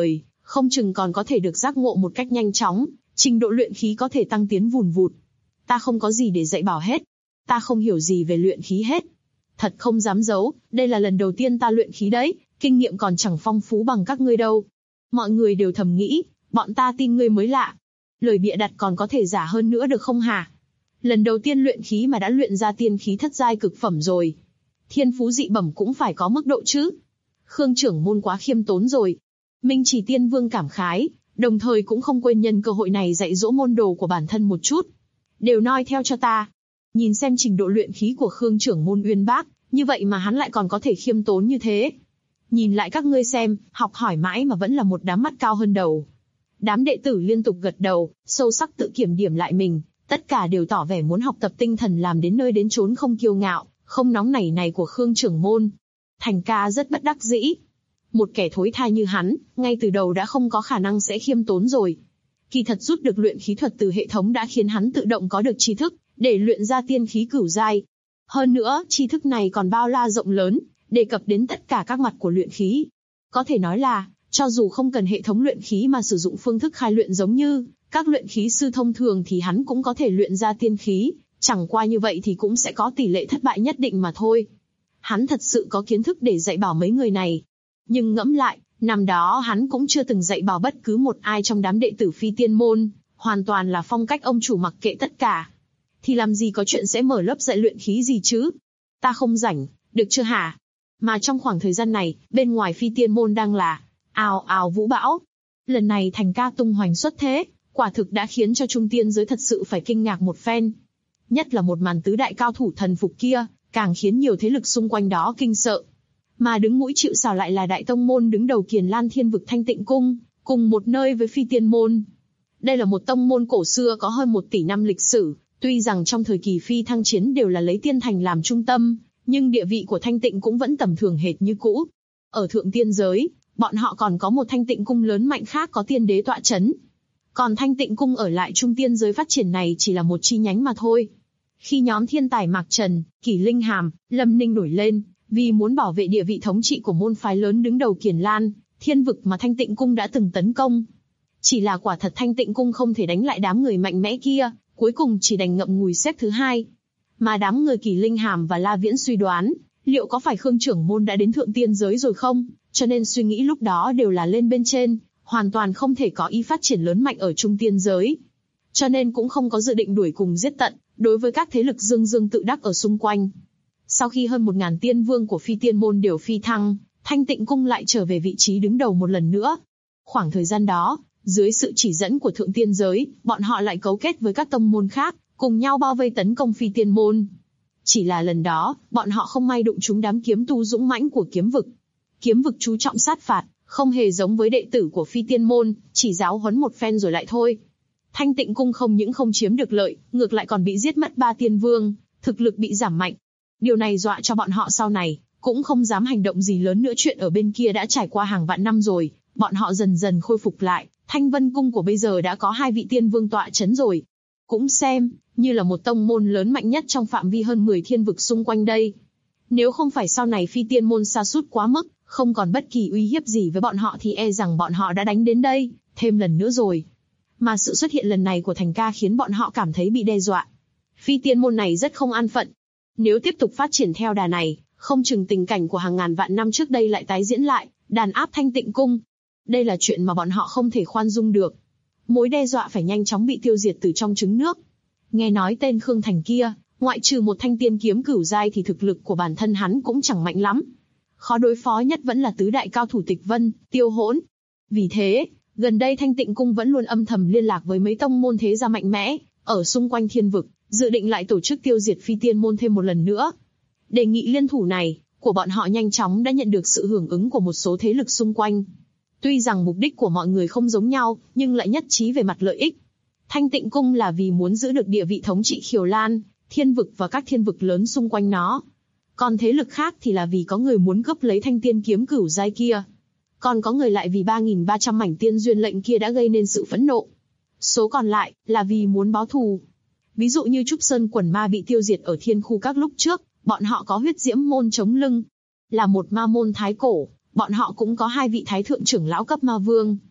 Speaker 2: không chừng còn có thể được giác ngộ một cách nhanh chóng, trình độ luyện khí có thể tăng tiến vùn vụt. Ta không có gì để dạy bảo hết. Ta không hiểu gì về luyện khí hết. Thật không dám giấu, đây là lần đầu tiên ta luyện khí đấy, kinh nghiệm còn chẳng phong phú bằng các ngươi đâu. Mọi người đều thầm nghĩ, bọn ta tin ngươi mới lạ. Lời bịa đặt còn có thể giả hơn nữa được không hả? Lần đầu tiên luyện khí mà đã luyện ra tiên khí thất giai cực phẩm rồi. Thiên phú dị bẩm cũng phải có mức độ chứ. Khương trưởng môn quá khiêm tốn rồi. Minh Chỉ Tiên Vương cảm khái, đồng thời cũng không quên nhân cơ hội này dạy dỗ môn đồ của bản thân một chút. Đều noi theo cho ta. Nhìn xem trình độ luyện khí của Khương trưởng môn uyên bác, như vậy mà hắn lại còn có thể khiêm tốn như thế. Nhìn lại các ngươi xem, học hỏi mãi mà vẫn là một đám mắt cao hơn đầu. Đám đệ tử liên tục gật đầu, sâu sắc tự kiểm điểm lại mình, tất cả đều tỏ vẻ muốn học tập tinh thần làm đến nơi đến chốn không kiêu ngạo, không nóng nảy này của Khương trưởng môn. Thành ca rất bất đắc dĩ. Một kẻ thối tha như hắn, ngay từ đầu đã không có khả năng sẽ khiêm tốn rồi. Kỳ thật rút được luyện khí thuật từ hệ thống đã khiến hắn tự động có được tri thức, để luyện ra tiên khí cửu giai. Hơn nữa, tri thức này còn bao la rộng lớn, đề cập đến tất cả các mặt của luyện khí. Có thể nói là, cho dù không cần hệ thống luyện khí mà sử dụng phương thức khai luyện giống như các luyện khí sư thông thường thì hắn cũng có thể luyện ra tiên khí, chẳng qua như vậy thì cũng sẽ có tỷ lệ thất bại nhất định mà thôi. Hắn thật sự có kiến thức để dạy bảo mấy người này. Nhưng ngẫm lại, năm đó hắn cũng chưa từng dạy bảo bất cứ một ai trong đám đệ tử Phi Tiên môn, hoàn toàn là phong cách ông chủ mặc kệ tất cả. Thì làm gì có chuyện sẽ mở lớp dạy luyện khí gì chứ? Ta không rảnh, được chưa hả? Mà trong khoảng thời gian này, bên ngoài Phi Tiên môn đang là ào ào vũ bão. Lần này Thành ca tung hoành xuất thế, quả thực đã khiến cho trung tiên giới thật sự phải kinh ngạc một phen. Nhất là một màn tứ đại cao thủ thần phục kia, càng khiến nhiều thế lực xung quanh đó kinh sợ. Mà đứng mũi chịu sào lại là đại tông môn đứng đầu Kiền Lan Thiên vực Thanh Tịnh Cung, cùng một nơi với Phi Tiên môn. Đây là một tông môn cổ xưa có hơn 1 tỷ năm lịch sử, tuy rằng trong thời kỳ phi thăng chiến đều là lấy tiên thành làm trung tâm, nhưng địa vị của Thanh Tịnh cũng vẫn tầm thường hệt như cũ. Ở thượng tiên giới, bọn họ còn có một Thanh Tịnh Cung lớn mạnh khác có tiên đế tọa chấn. Còn Thanh Tịnh Cung ở lại trung tiên giới phát triển này chỉ là một chi nhánh mà thôi. Khi nhóm thiên tài Mạc Trần, Kỷ Linh Hàm, Lâm Ninh nổi lên, vì muốn bảo vệ địa vị thống trị của môn phái lớn đứng đầu Kiền Lan, Thiên vực mà Thanh Tịnh Cung đã từng tấn công. Chỉ là quả thật Thanh Tịnh Cung không thể đánh lại đám người mạnh mẽ kia, cuối cùng chỉ đành ngậm ngùi xếp thứ 2. Mà đám người Kỷ Linh Hàm và La Viễn suy đoán, liệu có phải Khương trưởng môn đã đến thượng tiên giới rồi không, cho nên suy nghĩ lúc đó đều là lên bên trên, hoàn toàn không thể có ý phát triển lớn mạnh ở trung tiên giới. Cho nên cũng không có dự định đuổi cùng giết tận, đối với các thế lực dương dương tự đắc ở xung quanh. Sau khi hơn 1000 tiên vương của Phi Tiên môn đều phi thăng, Thanh Tịnh Cung lại trở về vị trí đứng đầu một lần nữa. Khoảng thời gian đó, dưới sự chỉ dẫn của thượng tiên giới, bọn họ lại cấu kết với các tông môn khác, cùng nhau bao vây tấn công Phi Tiên môn. Chỉ là lần đó, bọn họ không may đụng trúng đám kiếm tu dũng mãnh của kiếm vực. Kiếm vực chú trọng sát phạt, không hề giống với đệ tử của Phi Tiên môn, chỉ giáo huấn một phen rồi lại thôi. Thanh Tịnh Cung không những không chiếm được lợi, ngược lại còn bị giết mất 3 tiên vương, thực lực bị giảm mạnh. Điều này dọa cho bọn họ sau này, cũng không dám hành động gì lớn nữa. Chuyện ở bên kia đã trải qua hàng vạn năm rồi, bọn họ dần dần khôi phục lại. Thanh Vân Cung của bây giờ đã có 2 vị tiên vương tọa chấn rồi. Cũng xem như là một tông môn lớn mạnh nhất trong phạm vi hơn 10 thiên vực xung quanh đây. Nếu không phải sau này Phi Tiên môn sa sút quá mức, không còn bất kỳ uy hiếp gì với bọn họ thì e rằng bọn họ đã đánh đến đây, thêm lần nữa rồi. Mà sự xuất hiện lần này của Thành ca khiến bọn họ cảm thấy bị đe dọa. Phi Tiên môn này rất không an phận. Nếu tiếp tục phát triển theo đà này, không chừng tình cảnh của hàng ngàn vạn năm trước đây lại tái diễn lại, đàn áp Thanh Tịnh Cung. Đây là chuyện mà bọn họ không thể khoan dung được. Mối đe dọa phải nhanh chóng bị tiêu diệt từ trong trứng nước. Nghe nói tên Khương Thành kia, ngoại trừ một thanh tiên kiếm cửu giai thì thực lực của bản thân hắn cũng chẳng mạnh lắm. Khó đối phó nhất vẫn là tứ đại cao thủ Tịch Vân, Tiêu Hỗn. Vì thế, gần đây Thanh Tịnh Cung vẫn luôn âm thầm liên lạc với mấy tông môn thế gia mạnh mẽ ở xung quanh thiên vực, dự định lại tổ chức tiêu diệt Phi Tiên môn thêm một lần nữa. Đề nghị liên thủ này của bọn họ nhanh chóng đã nhận được sự hưởng ứng của một số thế lực xung quanh. Tuy rằng mục đích của mọi người không giống nhau, nhưng lại nhất trí về mặt lợi ích. Thanh Tịnh Cung là vì muốn giữ được địa vị thống trị Khiều Lan, thiên vực và các thiên vực lớn xung quanh nó. Còn thế lực khác thì là vì có người muốn cướp lấy thanh tiên kiếm cửu giai kia. Còn có người lại vì 3.300 mảnh tiên duyên lệnh kia đã gây nên sự phẫn nộ. Số còn lại là vì muốn báo thù. Ví dụ như Trúc Sơn quần ma bị tiêu diệt ở thiên khu các lúc trước, bọn họ có huyết diễm môn chống lưng. Là một ma môn thái cổ, bọn họ cũng có 2 vị thái thượng trưởng lão cấp ma vương.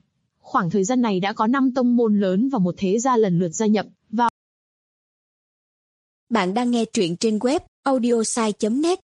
Speaker 2: Khoảng thời gian này đã có 5 tông môn lớn và một thế gia lần lượt gia nhập vào.
Speaker 3: Bạn đang nghe truyện trên web audiosai.net.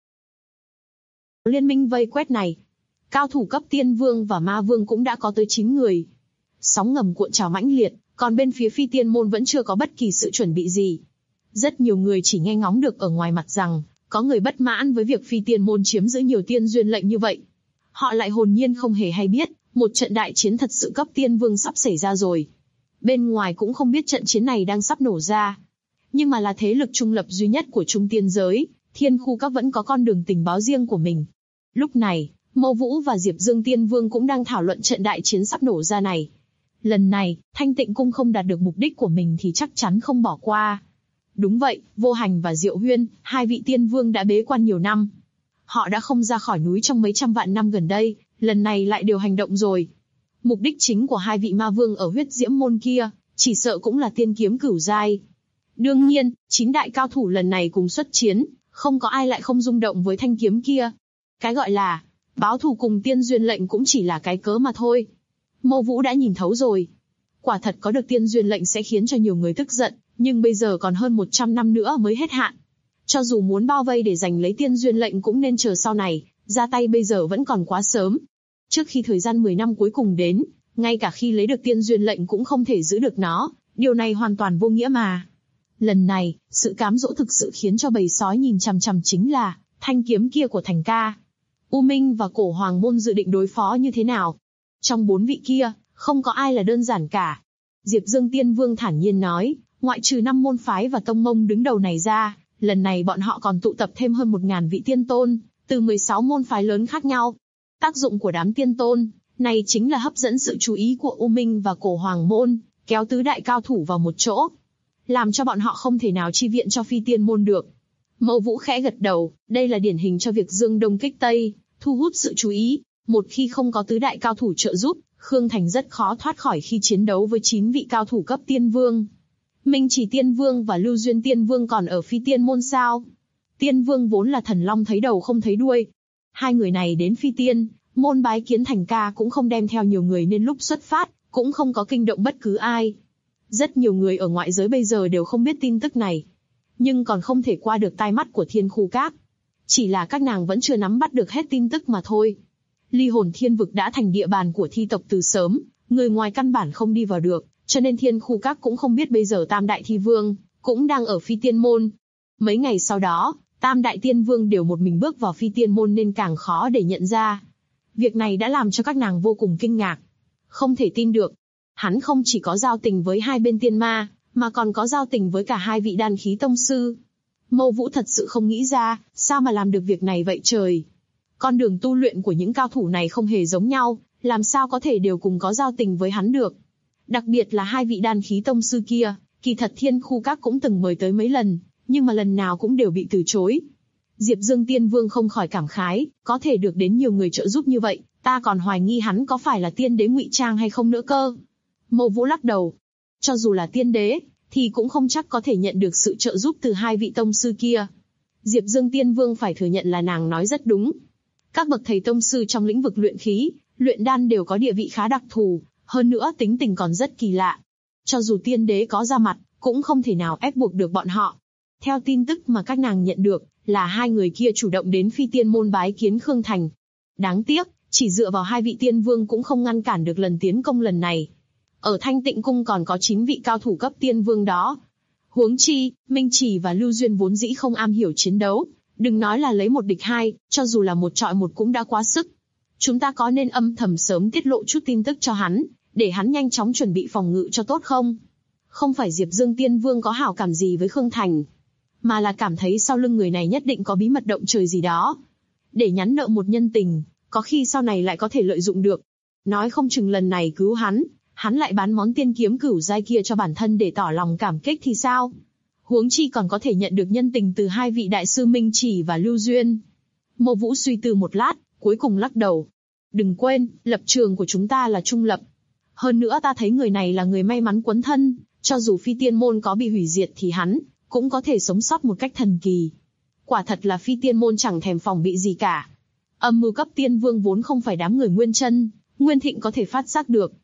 Speaker 2: Liên minh vây quét này, cao thủ cấp tiên vương và ma vương cũng đã có tới 9 người. Sóng ngầm cuộn trào mãnh liệt, còn bên phía phi tiên môn vẫn chưa có bất kỳ sự chuẩn bị gì. Rất nhiều người chỉ nghe ngóng được ở ngoài mặt rằng, có người bất mãn với việc phi tiên môn chiếm giữ nhiều tiên duyên lệnh như vậy. Họ lại hồn nhiên không hề hay biết, một trận đại chiến thật sự cấp tiên vương sắp xảy ra rồi. Bên ngoài cũng không biết trận chiến này đang sắp nổ ra. Nhưng mà là thế lực trung lập duy nhất của trung tiên giới, Thiên Khu Các vẫn có con đường tình báo riêng của mình. Lúc này, Mâu Vũ và Diệp Dương Tiên Vương cũng đang thảo luận trận đại chiến sắp nổ ra này. Lần này, Thanh Tịnh Cung không đạt được mục đích của mình thì chắc chắn không bỏ qua. Đúng vậy, Vô Hành và Diệu Huyên, hai vị tiên vương đã bế quan nhiều năm. Họ đã không ra khỏi núi trong mấy trăm vạn năm gần đây, lần này lại đều hành động rồi. Mục đích chính của hai vị ma vương ở huyết diễm môn kia, chỉ sợ cũng là tiên kiếm cửu giai. Đương nhiên, 9 đại cao thủ lần này cùng xuất chiến, không có ai lại không rung động với thanh kiếm kia. Cái gọi là báo thù cùng tiên duyên lệnh cũng chỉ là cái cớ mà thôi. Mâu Vũ đã nhìn thấu rồi. Quả thật có được tiên duyên lệnh sẽ khiến cho nhiều người tức giận, nhưng bây giờ còn hơn 100 năm nữa mới hết hạn. Cho dù muốn bao vây để giành lấy tiên duyên lệnh cũng nên chờ sau này, ra tay bây giờ vẫn còn quá sớm. Trước khi thời gian 10 năm cuối cùng đến, ngay cả khi lấy được tiên duyên lệnh cũng không thể giữ được nó, điều này hoàn toàn vô nghĩa mà. Lần này, sự cám dỗ thực sự khiến cho bầy sói nhìn chằm chằm chính là thanh kiếm kia của Thành Ca. U Minh và Cổ Hoàng môn dự định đối phó như thế nào? Trong 4 vị kia, không có ai là đơn giản cả. Diệp Dương Tiên Vương thản nhiên nói, ngoại trừ 5 môn phái và tông mông đứng đầu này ra, lần này bọn họ còn tụ tập thêm hơn 1000 vị tiên tôn, từ 16 môn phái lớn khác nhau. Tác dụng của đám tiên tôn này chính là hấp dẫn sự chú ý của U Minh và Cổ Hoàng môn, kéo tứ đại cao thủ vào một chỗ, làm cho bọn họ không thể nào chi viện cho phi tiên môn được. Mâu Vũ khẽ gật đầu, đây là điển hình cho việc dương đông kích tây, thu hút sự chú ý. Một khi không có tứ đại cao thủ trợ giúp, Khương Thành rất khó thoát khỏi khi chiến đấu với 9 vị cao thủ cấp tiên vương. Minh Chỉ Tiên Vương và Lưu Duyên Tiên Vương còn ở phi tiên môn sao? Tiên Vương vốn là thần long thấy đầu không thấy đuôi. Hai người này đến phi tiên môn bái kiến Thành Ca cũng không đem theo nhiều người nên lúc xuất phát, cũng không có kinh động bất cứ ai. Rất nhiều người ở ngoại giới bây giờ đều không biết tin tức này, nhưng còn không thể qua được tai mắt của Thiên Khu Các. Chỉ là các nàng vẫn chưa nắm bắt được hết tin tức mà thôi. Ly Hồn Thiên Vực đã thành địa bàn của thi tộc từ sớm, người ngoài căn bản không đi vào được, cho nên Thiên Khu Các cũng không biết bây giờ Tam Đại Thi Vương cũng đang ở phi tiên môn. Mấy ngày sau đó, Tam Đại Tiên Vương đều một mình bước vào phi tiên môn nên càng khó để nhận ra. Việc này đã làm cho các nàng vô cùng kinh ngạc. Không thể tin được. Hắn không chỉ có giao tình với hai bên tiên ma, mà còn có giao tình với cả hai vị đan khí tông sư. Mâu Vũ thật sự không nghĩ ra, sao mà làm được việc này vậy trời. Con đường tu luyện của những cao thủ này không hề giống nhau, làm sao có thể đều cùng có giao tình với hắn được. Đặc biệt là hai vị đan khí tông sư kia, kỳ thật Thiên Khu Các cũng từng mời tới mấy lần, nhưng mà lần nào cũng đều bị từ chối. Diệp Dương Tiên Vương không khỏi cảm khái, có thể được đến nhiều người trợ giúp như vậy, ta còn hoài nghi hắn có phải là tiên đế ngụy trang hay không nữa cơ. Mâu Vũ lắc đầu. Cho dù là tiên đế, thì cũng không chắc có thể nhận được sự trợ giúp từ hai vị tông sư kia. Diệp Dương Tiên Vương phải thừa nhận là nàng nói rất đúng. Các bậc thầy tông sư trong lĩnh vực luyện khí, luyện đan đều có địa vị khá đặc thù, hơn nữa tính tình còn rất kỳ lạ. Cho dù tiên đế có ra mặt, cũng không thể nào ép buộc được bọn họ. Theo tin tức mà các nàng nhận được, là hai người kia chủ động đến phi tiên môn bái kiến Khương Thành. Đáng tiếc, chỉ dựa vào hai vị tiên vương cũng không ngăn cản được lần tiến công lần này. Ở Thanh Tịnh Cung còn có 9 vị cao thủ cấp tiên vương đó. Huống chi, Minh Chỉ và Lưu Duyên vốn dĩ không am hiểu chiến đấu, đừng nói là lấy một địch hai, cho dù là một trọi một cũng đã quá sức. Chúng ta có nên âm thầm sớm tiết lộ chút tin tức cho hắn, để hắn nhanh chóng chuẩn bị phòng ngự cho tốt không? Không phải Diệp Dương Tiên Vương có hảo cảm gì với Khương Thành, mà là cảm thấy sau lưng người này nhất định có bí mật động trời gì đó. Để nhắn nợ một nhân tình, có khi sau này lại có thể lợi dụng được. Nói không chừng lần này cứu hắn lại bán món tiên kiếm cửu giai kia cho bản thân để tỏ lòng cảm kích thì sao? Huống chi còn có thể nhận được nhân tình từ hai vị đại sư Minh Chỉ và Lưu Duyên. Mâu Vũ suy tư một lát, cuối cùng lắc đầu. Đừng quên, lập trường của chúng ta là trung lập. Hơn nữa ta thấy người này là người may mắn quấn thân, cho dù phi tiên môn có bị hủy diệt thì hắn cũng có thể sống sót một cách thần kỳ. Quả thật là phi tiên môn chẳng thèm phòng bị gì cả. Âm mưu cấp tiên vương vốn không phải đám người Nguyên Chân, Nguyên Thịnh có thể phát giác được.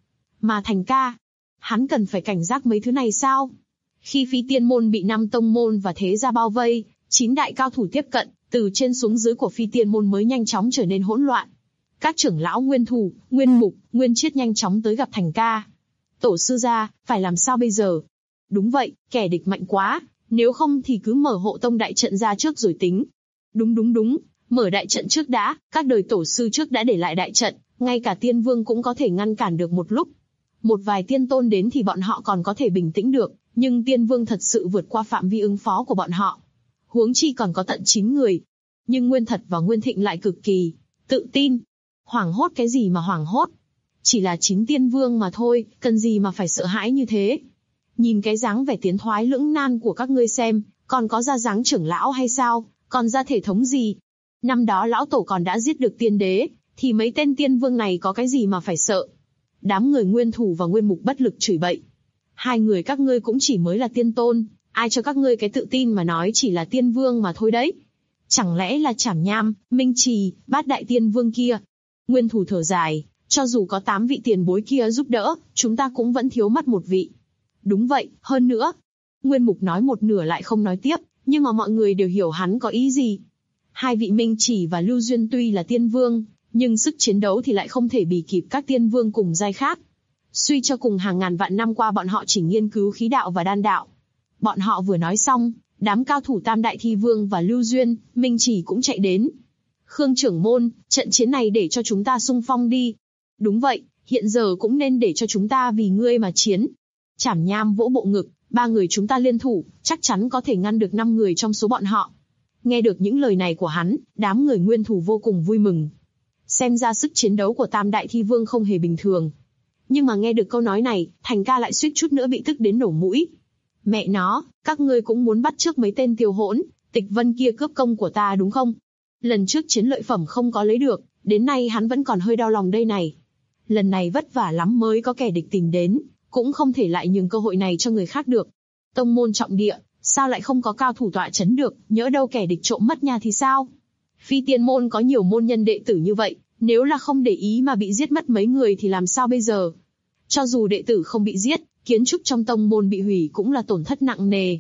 Speaker 2: Mà Thành ca, hắn cần phải cảnh giác mấy thứ này sao? Khi Phi Tiên môn bị 5 tông môn và thế gia bao vây, 9 đại cao thủ tiếp cận, từ trên xuống dưới của Phi Tiên môn mới nhanh chóng trở nên hỗn loạn. Các trưởng lão Nguyên Thù, Nguyên Mục, Nguyên Chiết nhanh chóng tới gặp Thành ca. Tổ sư gia, phải làm sao bây giờ? Đúng vậy, kẻ địch mạnh quá, nếu không thì cứ mở hộ tông đại trận ra trước rồi tính. Đúng, mở đại trận trước đã, các đời tổ sư trước đã để lại đại trận, ngay cả tiên vương cũng có thể ngăn cản được một lúc. Một vài tiên tôn đến thì bọn họ còn có thể bình tĩnh được, nhưng tiên vương thật sự vượt qua phạm vi ứng phó của bọn họ. Huống chi còn có tận 9 người. Nhưng Nguyên Thật và Nguyên Thịnh lại cực kỳ tự tin. Hoảng hốt cái gì mà hoảng hốt? Chỉ là 9 tiên vương mà thôi, cần gì mà phải sợ hãi như thế? Nhìn cái dáng vẻ tiến thoái lưỡng nan của các ngươi xem, còn có ra dáng trưởng lão hay sao, còn ra thể thống gì? Năm đó lão tổ còn đã giết được tiên đế, thì mấy tên tiên vương này có cái gì mà phải sợ? Đám người Nguyên Thù và Nguyên Mục bất lực chửi bậy. Hai người các ngươi cũng chỉ mới là tiên tôn, ai cho các ngươi cái tự tin mà nói chỉ là tiên vương mà thôi đấy? Chẳng lẽ là Trảm Nham, Minh Trì, Bát đại tiên vương kia? Nguyên Thù thở dài, cho dù có 8 vị tiền bối kia giúp đỡ, chúng ta cũng vẫn thiếu mất một vị. Đúng vậy, hơn nữa. Nguyên Mục nói một nửa lại không nói tiếp, nhưng mà mọi người đều hiểu hắn có ý gì. Hai vị Minh Chỉ và Lưu Duyên tuy là tiên vương, nhưng sức chiến đấu thì lại không thể bì kịp các tiên vương cùng giai khác. Suy cho cùng hàng ngàn vạn năm qua bọn họ chỉ nghiên cứu khí đạo và đan đạo. Bọn họ vừa nói xong, đám cao thủ Tam Đại Thi Vương và Lưu Duyên, Minh Chỉ cũng chạy đến. Khương trưởng môn, trận chiến này để cho chúng ta xung phong đi. Đúng vậy, hiện giờ cũng nên để cho chúng ta vì ngươi mà chiến. Trảm Nham vỗ bộ ngực, 3 người chúng ta liên thủ, chắc chắn có thể ngăn được 5 người trong số bọn họ. Nghe được những lời này của hắn, đám người Nguyên Thù vô cùng vui mừng. Xem ra sức chiến đấu của Tam Đại Thi Vương không hề bình thường. Nhưng mà nghe được câu nói này, Thành ca lại suýt chút nữa bị tức đến nổ mũi. Mẹ nó, các ngươi cũng muốn bắt chước mấy tên tiêu hỗn, Tịch Vân kia cướp công của ta đúng không? Lần trước chiến lợi phẩm không có lấy được, đến nay hắn vẫn còn hơi đau lòng đây này. Lần này vất vả lắm mới có kẻ địch tìm đến, cũng không thể lại nhường cơ hội này cho người khác được. Tông môn trọng địa, sao lại không có cao thủ tọa chấn được, nhỡ đâu kẻ địch trộm mất nhà thì sao? Phi Tiên môn có nhiều môn nhân đệ tử như vậy, nếu là không để ý mà bị giết mất mấy người thì làm sao bây giờ? Cho dù đệ tử không bị giết, kiến trúc trong tông môn bị hủy cũng là tổn thất nặng nề.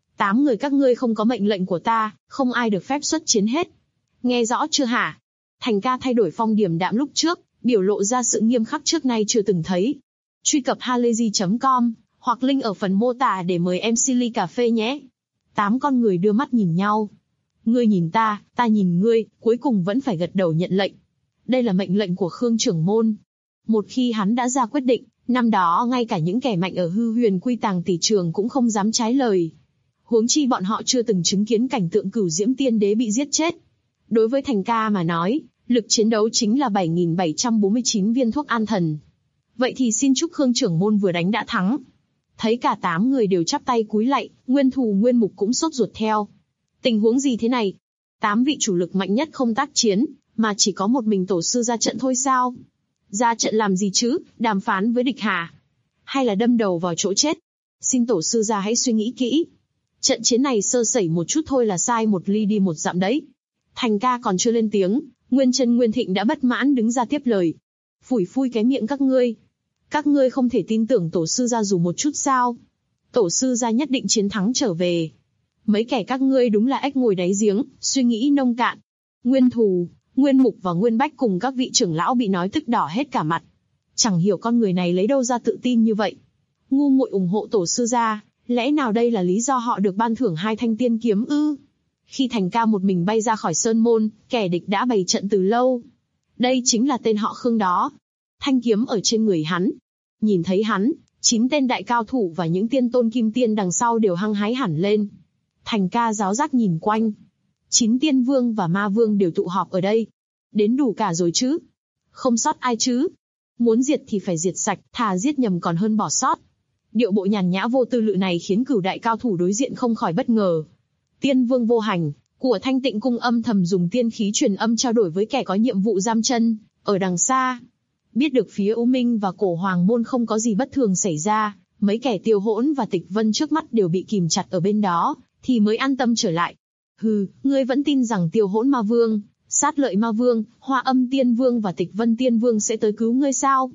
Speaker 2: 8 người các ngươi không có mệnh lệnh của ta, không ai được phép xuất chiến hết. Nghe rõ chưa hả? Thành ca thay đổi phong điềm đạm lúc trước, biểu lộ ra sự nghiêm khắc trước nay chưa từng thấy. Truy cập halayzi.com hoặc link ở phần mô tả để mời MC ly cà phê nhé. 8 con người đưa mắt nhìn nhau. Ngươi nhìn ta nhìn ngươi, cuối cùng vẫn phải gật đầu nhận lệnh. Đây là mệnh lệnh của Khương trưởng môn. Một khi hắn đã ra quyết định, năm đó ngay cả những kẻ mạnh ở Hư Huyền Quy Tàng Tỷ Trường cũng không dám trái lời. Huống chi bọn họ chưa từng chứng kiến cảnh tượng Cửu Diễm Tiên Đế bị giết chết. Đối với Thành ca mà nói, lực chiến đấu chính là 7.749 viên thuốc an thần. Vậy thì xin chúc Khương trưởng môn vừa đánh đã thắng. Thấy cả 8 người đều chắp tay cúi lạy, Nguyên Thù Nguyên Mục cũng sốt ruột theo. Tình huống gì thế này? 8 vị chủ lực mạnh nhất không tác chiến, mà chỉ có một mình tổ sư ra trận thôi sao? Ra trận làm gì chứ, đàm phán với địch hả? Hay là đâm đầu vào chỗ chết? Xin tổ sư ra hãy suy nghĩ kỹ. Trận chiến này sơ sẩy một chút thôi là sai một ly đi một dặm đấy. Thành ca còn chưa lên tiếng, Nguyên Chân Nguyên Thịnh đã bất mãn đứng ra tiếp lời. Phủi phui cái miệng các ngươi. Các ngươi không thể tin tưởng tổ sư gia dù một chút sao? Tổ sư gia nhất định chiến thắng trở về. Mấy kẻ các ngươi đúng là ếch ngồi đáy giếng, suy nghĩ nông cạn. Nguyên Thù, Nguyên Mục và Nguyên Bách cùng các vị trưởng lão bị nói tức đỏ hết cả mặt. Chẳng hiểu con người này lấy đâu ra tự tin như vậy. Ngu muội ủng hộ tổ sư gia, lẽ nào đây là lý do họ được ban thưởng 2 thanh tiên kiếm ư? Khi Thành ca một mình bay ra khỏi sơn môn, kẻ địch đã bày trận từ lâu. Đây chính là tên họ Khương đó. Thanh kiếm ở trên người hắn. Nhìn thấy hắn, 9 tên đại cao thủ và những tiên tôn kim tiên đằng sau đều hăng hái hẳn lên. Thành ca giáo giác nhìn quanh. 9 tiên vương và ma vương đều tụ họp ở đây. Đến đủ cả rồi chứ? Không sót ai chứ? Muốn diệt thì phải diệt sạch, thà giết nhầm còn hơn bỏ sót. Điệu bộ nhàn nhã vô tư lự này khiến cửu đại cao thủ đối diện không khỏi bất ngờ. Tiên vương Vô Hành, của Thanh Tịnh Cung âm thầm dùng tiên khí truyền âm trao đổi với kẻ có nhiệm vụ giam chân, ở đằng xa. Biết được phía U Minh và Cổ Hoàng Môn không có gì bất thường xảy ra, mấy kẻ Tiêu Hỗn và Tịch Vân trước mắt đều bị kìm chặt ở bên đó, thì mới an tâm trở lại. Hừ, ngươi vẫn tin rằng Tiêu Hỗn Ma Vương, Sát Lợi Ma Vương, Hoa Âm Tiên Vương và Tịch Vân Tiên Vương sẽ tới cứu ngươi sao?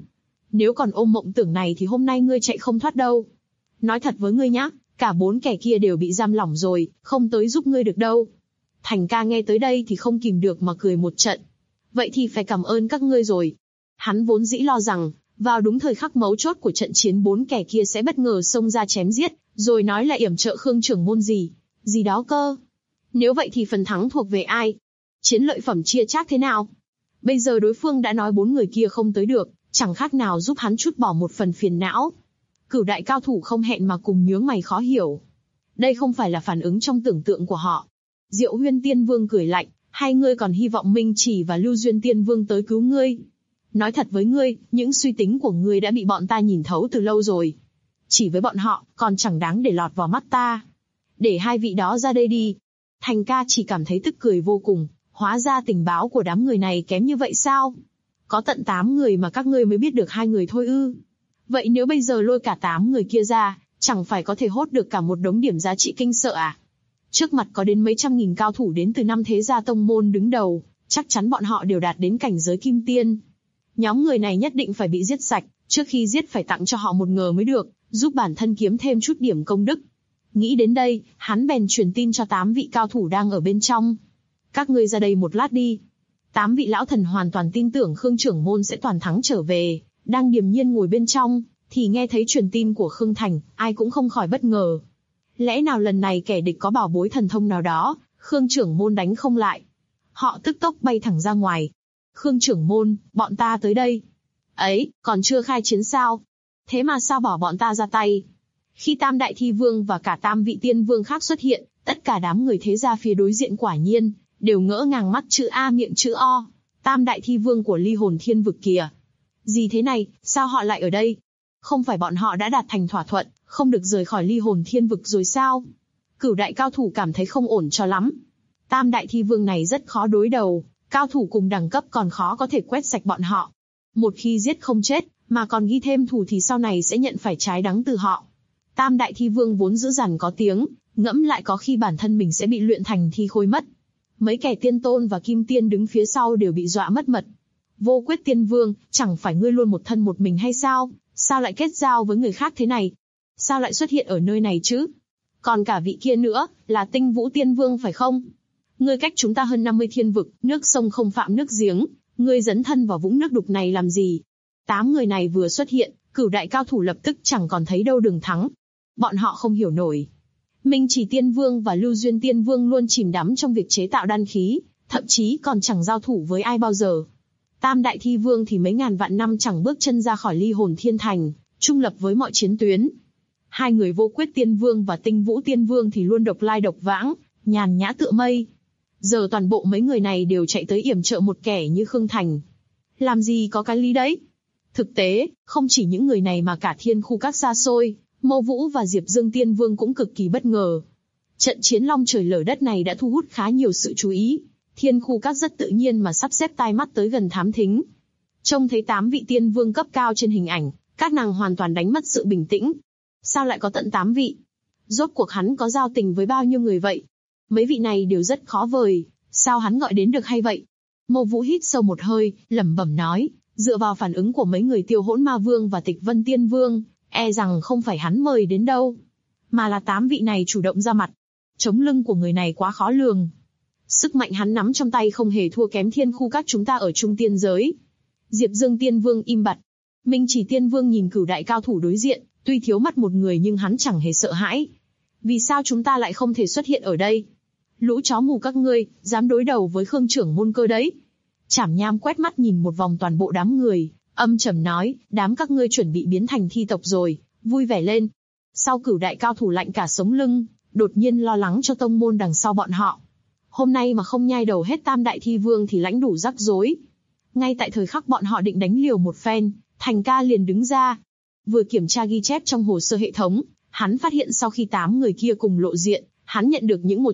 Speaker 2: Nếu còn ôm mộng tưởng này thì hôm nay ngươi chạy không thoát đâu. Nói thật với ngươi nhá, cả 4 kẻ kia đều bị giam lỏng rồi, không tới giúp ngươi được đâu. Thành ca nghe tới đây thì không kìm được mà cười một trận. Vậy thì phải cảm ơn các ngươi rồi. Hắn vốn dĩ lo rằng, vào đúng thời khắc mấu chốt của trận chiến 4 kẻ kia sẽ bất ngờ xông ra chém giết, rồi nói là yểm trợ Khương trưởng môn gì đó cơ. Nếu vậy thì phần thắng thuộc về ai? Chiến lợi phẩm chia chác thế nào? Bây giờ đối phương đã nói 4 người kia không tới được, chẳng khác nào giúp hắn trút bỏ một phần phiền não. Cửu đại cao thủ không hẹn mà cùng nhướng mày khó hiểu. Đây không phải là phản ứng trong tưởng tượng của họ. Diệu Huyên Tiên Vương cười lạnh, hai ngươi còn hy vọng Minh Chỉ và Lưu Duyên Tiên Vương tới cứu ngươi. Nói thật với ngươi, những suy tính của ngươi đã bị bọn ta nhìn thấu từ lâu rồi. Chỉ với bọn họ, còn chẳng đáng để lọt vào mắt ta. Để hai vị đó ra đây đi. Thành ca chỉ cảm thấy tức cười vô cùng, hóa ra tình báo của đám người này kém như vậy sao? Có tận 8 người mà các ngươi mới biết được 2 người thôi ư? Vậy nếu bây giờ lôi cả 8 người kia ra, chẳng phải có thể hốt được cả một đống điểm giá trị kinh sợ à? Trước mặt có đến mấy trăm nghìn cao thủ đến từ 5 thế gia tông môn đứng đầu, chắc chắn bọn họ đều đạt đến cảnh giới kim tiên. Nhóm người này nhất định phải bị giết sạch, trước khi giết phải tặng cho họ một ngờ mới được, giúp bản thân kiếm thêm chút điểm công đức. Nghĩ đến đây, hắn bèn truyền tin cho 8 vị cao thủ đang ở bên trong. Các ngươi ra đây một lát đi. 8 vị lão thần hoàn toàn tin tưởng Khương trưởng môn sẽ toàn thắng trở về, đang điềm nhiên ngồi bên trong, thì nghe thấy truyền tin của Khương Thành, ai cũng không khỏi bất ngờ. Lẽ nào lần này kẻ địch có bảo bối thần thông nào đó, Khương trưởng môn đánh không lại? Họ tức tốc bay thẳng ra ngoài. Khương trưởng môn, bọn ta tới đây. Ấy, còn chưa khai chiến sao? Thế mà sao bỏ bọn ta ra tay? Khi Tam Đại Thi Vương và cả 8 vị tiên vương khác xuất hiện, tất cả đám người thế gia phía đối diện quả nhiên đều ngỡ ngàng, mắt chữ A miệng chữ O. Tam Đại Thi Vương của Ly Hồn Thiên Vực kìa. Gì thế này, sao họ lại ở đây? Không phải bọn họ đã đạt thành thỏa thuận, không được rời khỏi Ly Hồn Thiên Vực rồi sao? Cửu đại cao thủ cảm thấy không ổn cho lắm. Tam Đại Thi Vương này rất khó đối đầu, cao thủ cùng đẳng cấp còn khó có thể quét sạch bọn họ. Một khi giết không chết, mà còn ghi thêm thù thì sau này sẽ nhận phải trái đắng từ họ. Tam Đại Thi Vương vốn dữ dằn có tiếng, ngẫm lại có khi bản thân mình sẽ bị luyện thành thi khôi mất. Mấy kẻ tiên tôn và kim tiên đứng phía sau đều bị dọa mất mật. Vô Quyết Tiên Vương, chẳng phải ngươi luôn một thân một mình hay sao? Sao lại kết giao với người khác thế này? Sao lại xuất hiện ở nơi này chứ? Còn cả vị kia nữa, là Tinh Vũ Tiên Vương phải không? Ngươi cách chúng ta hơn 50 thiên vực, nước sông không phạm nước giếng, ngươi dấn thân vào vũng nước đục này làm gì? 8 người này vừa xuất hiện, cửu đại cao thủ lập tức chẳng còn thấy đâu đường thắng. Bọn họ không hiểu nổi. Minh Chỉ Tiên Vương và Lưu Duyên Tiên Vương luôn chìm đắm trong việc chế tạo đan khí, thậm chí còn chẳng giao thủ với ai bao giờ. Tam Đại Thi Vương thì mấy ngàn vạn năm chẳng bước chân ra khỏi Ly Hồn Thiên Thành, trung lập với mọi chiến tuyến. Hai người Vô Quyết Tiên Vương và Tinh Vũ Tiên Vương thì luôn độc lai độc vãng, nhàn nhã tựa mây. Giờ toàn bộ mấy người này đều chạy tới yểm trợ một kẻ như Khương Thành. Làm gì có cái lý đấy? Thực tế, không chỉ những người này mà cả thiên khu các xa xôi, Mâu Vũ và Diệp Dương Tiên Vương cũng cực kỳ bất ngờ. Trận chiến long trời lở đất này đã thu hút khá nhiều sự chú ý. Thiên khu các rất tự nhiên mà sắp xếp tai mắt tới gần thám thính. Trông thấy 8 vị tiên vương cấp cao trên hình ảnh, các nàng hoàn toàn đánh mất sự bình tĩnh. Sao lại có tận 8 vị? Rốt cuộc hắn có giao tình với bao nhiêu người vậy? Mấy vị này đều rất khó vời, sao hắn gọi đến được hay vậy? Mâu Vũ hít sâu một hơi, lẩm bẩm nói, dựa vào phản ứng của mấy người Tiêu Hỗn Ma Vương và Tịch Vân Tiên Vương, e rằng không phải hắn mời đến đâu, mà là 8 vị này chủ động ra mặt. Chống lưng của người này quá khó lường. Sức mạnh hắn nắm trong tay không hề thua kém thiên khu các chúng ta ở trung tiên giới. Diệp Dương Tiên Vương im bặt. Minh Chỉ Tiên Vương nhìn cửu đại cao thủ đối diện, tuy thiếu mất một người nhưng hắn chẳng hề sợ hãi. Vì sao chúng ta lại không thể xuất hiện ở đây? Lũ chó mù các ngươi, dám đối đầu với Khương trưởng môn cơ đấy. Trảm Nham quét mắt nhìn một vòng toàn bộ đám người, âm trầm nói, đám các ngươi chuẩn bị biến thành thi tộc rồi, vui vẻ lên. Sau cửu đại cao thủ lạnh cả sống lưng, đột nhiên lo lắng cho tông môn đằng sau bọn họ. Hôm nay mà không nhai đầu hết Tam Đại Thi Vương thì lãnh đủ rắc rối. Ngay tại thời khắc bọn họ định đánh liều một phen, Thành ca liền đứng ra. Vừa kiểm tra ghi chép trong hồ sơ hệ thống, hắn phát hiện sau khi 8 người kia cùng lộ diện, hắn nhận được những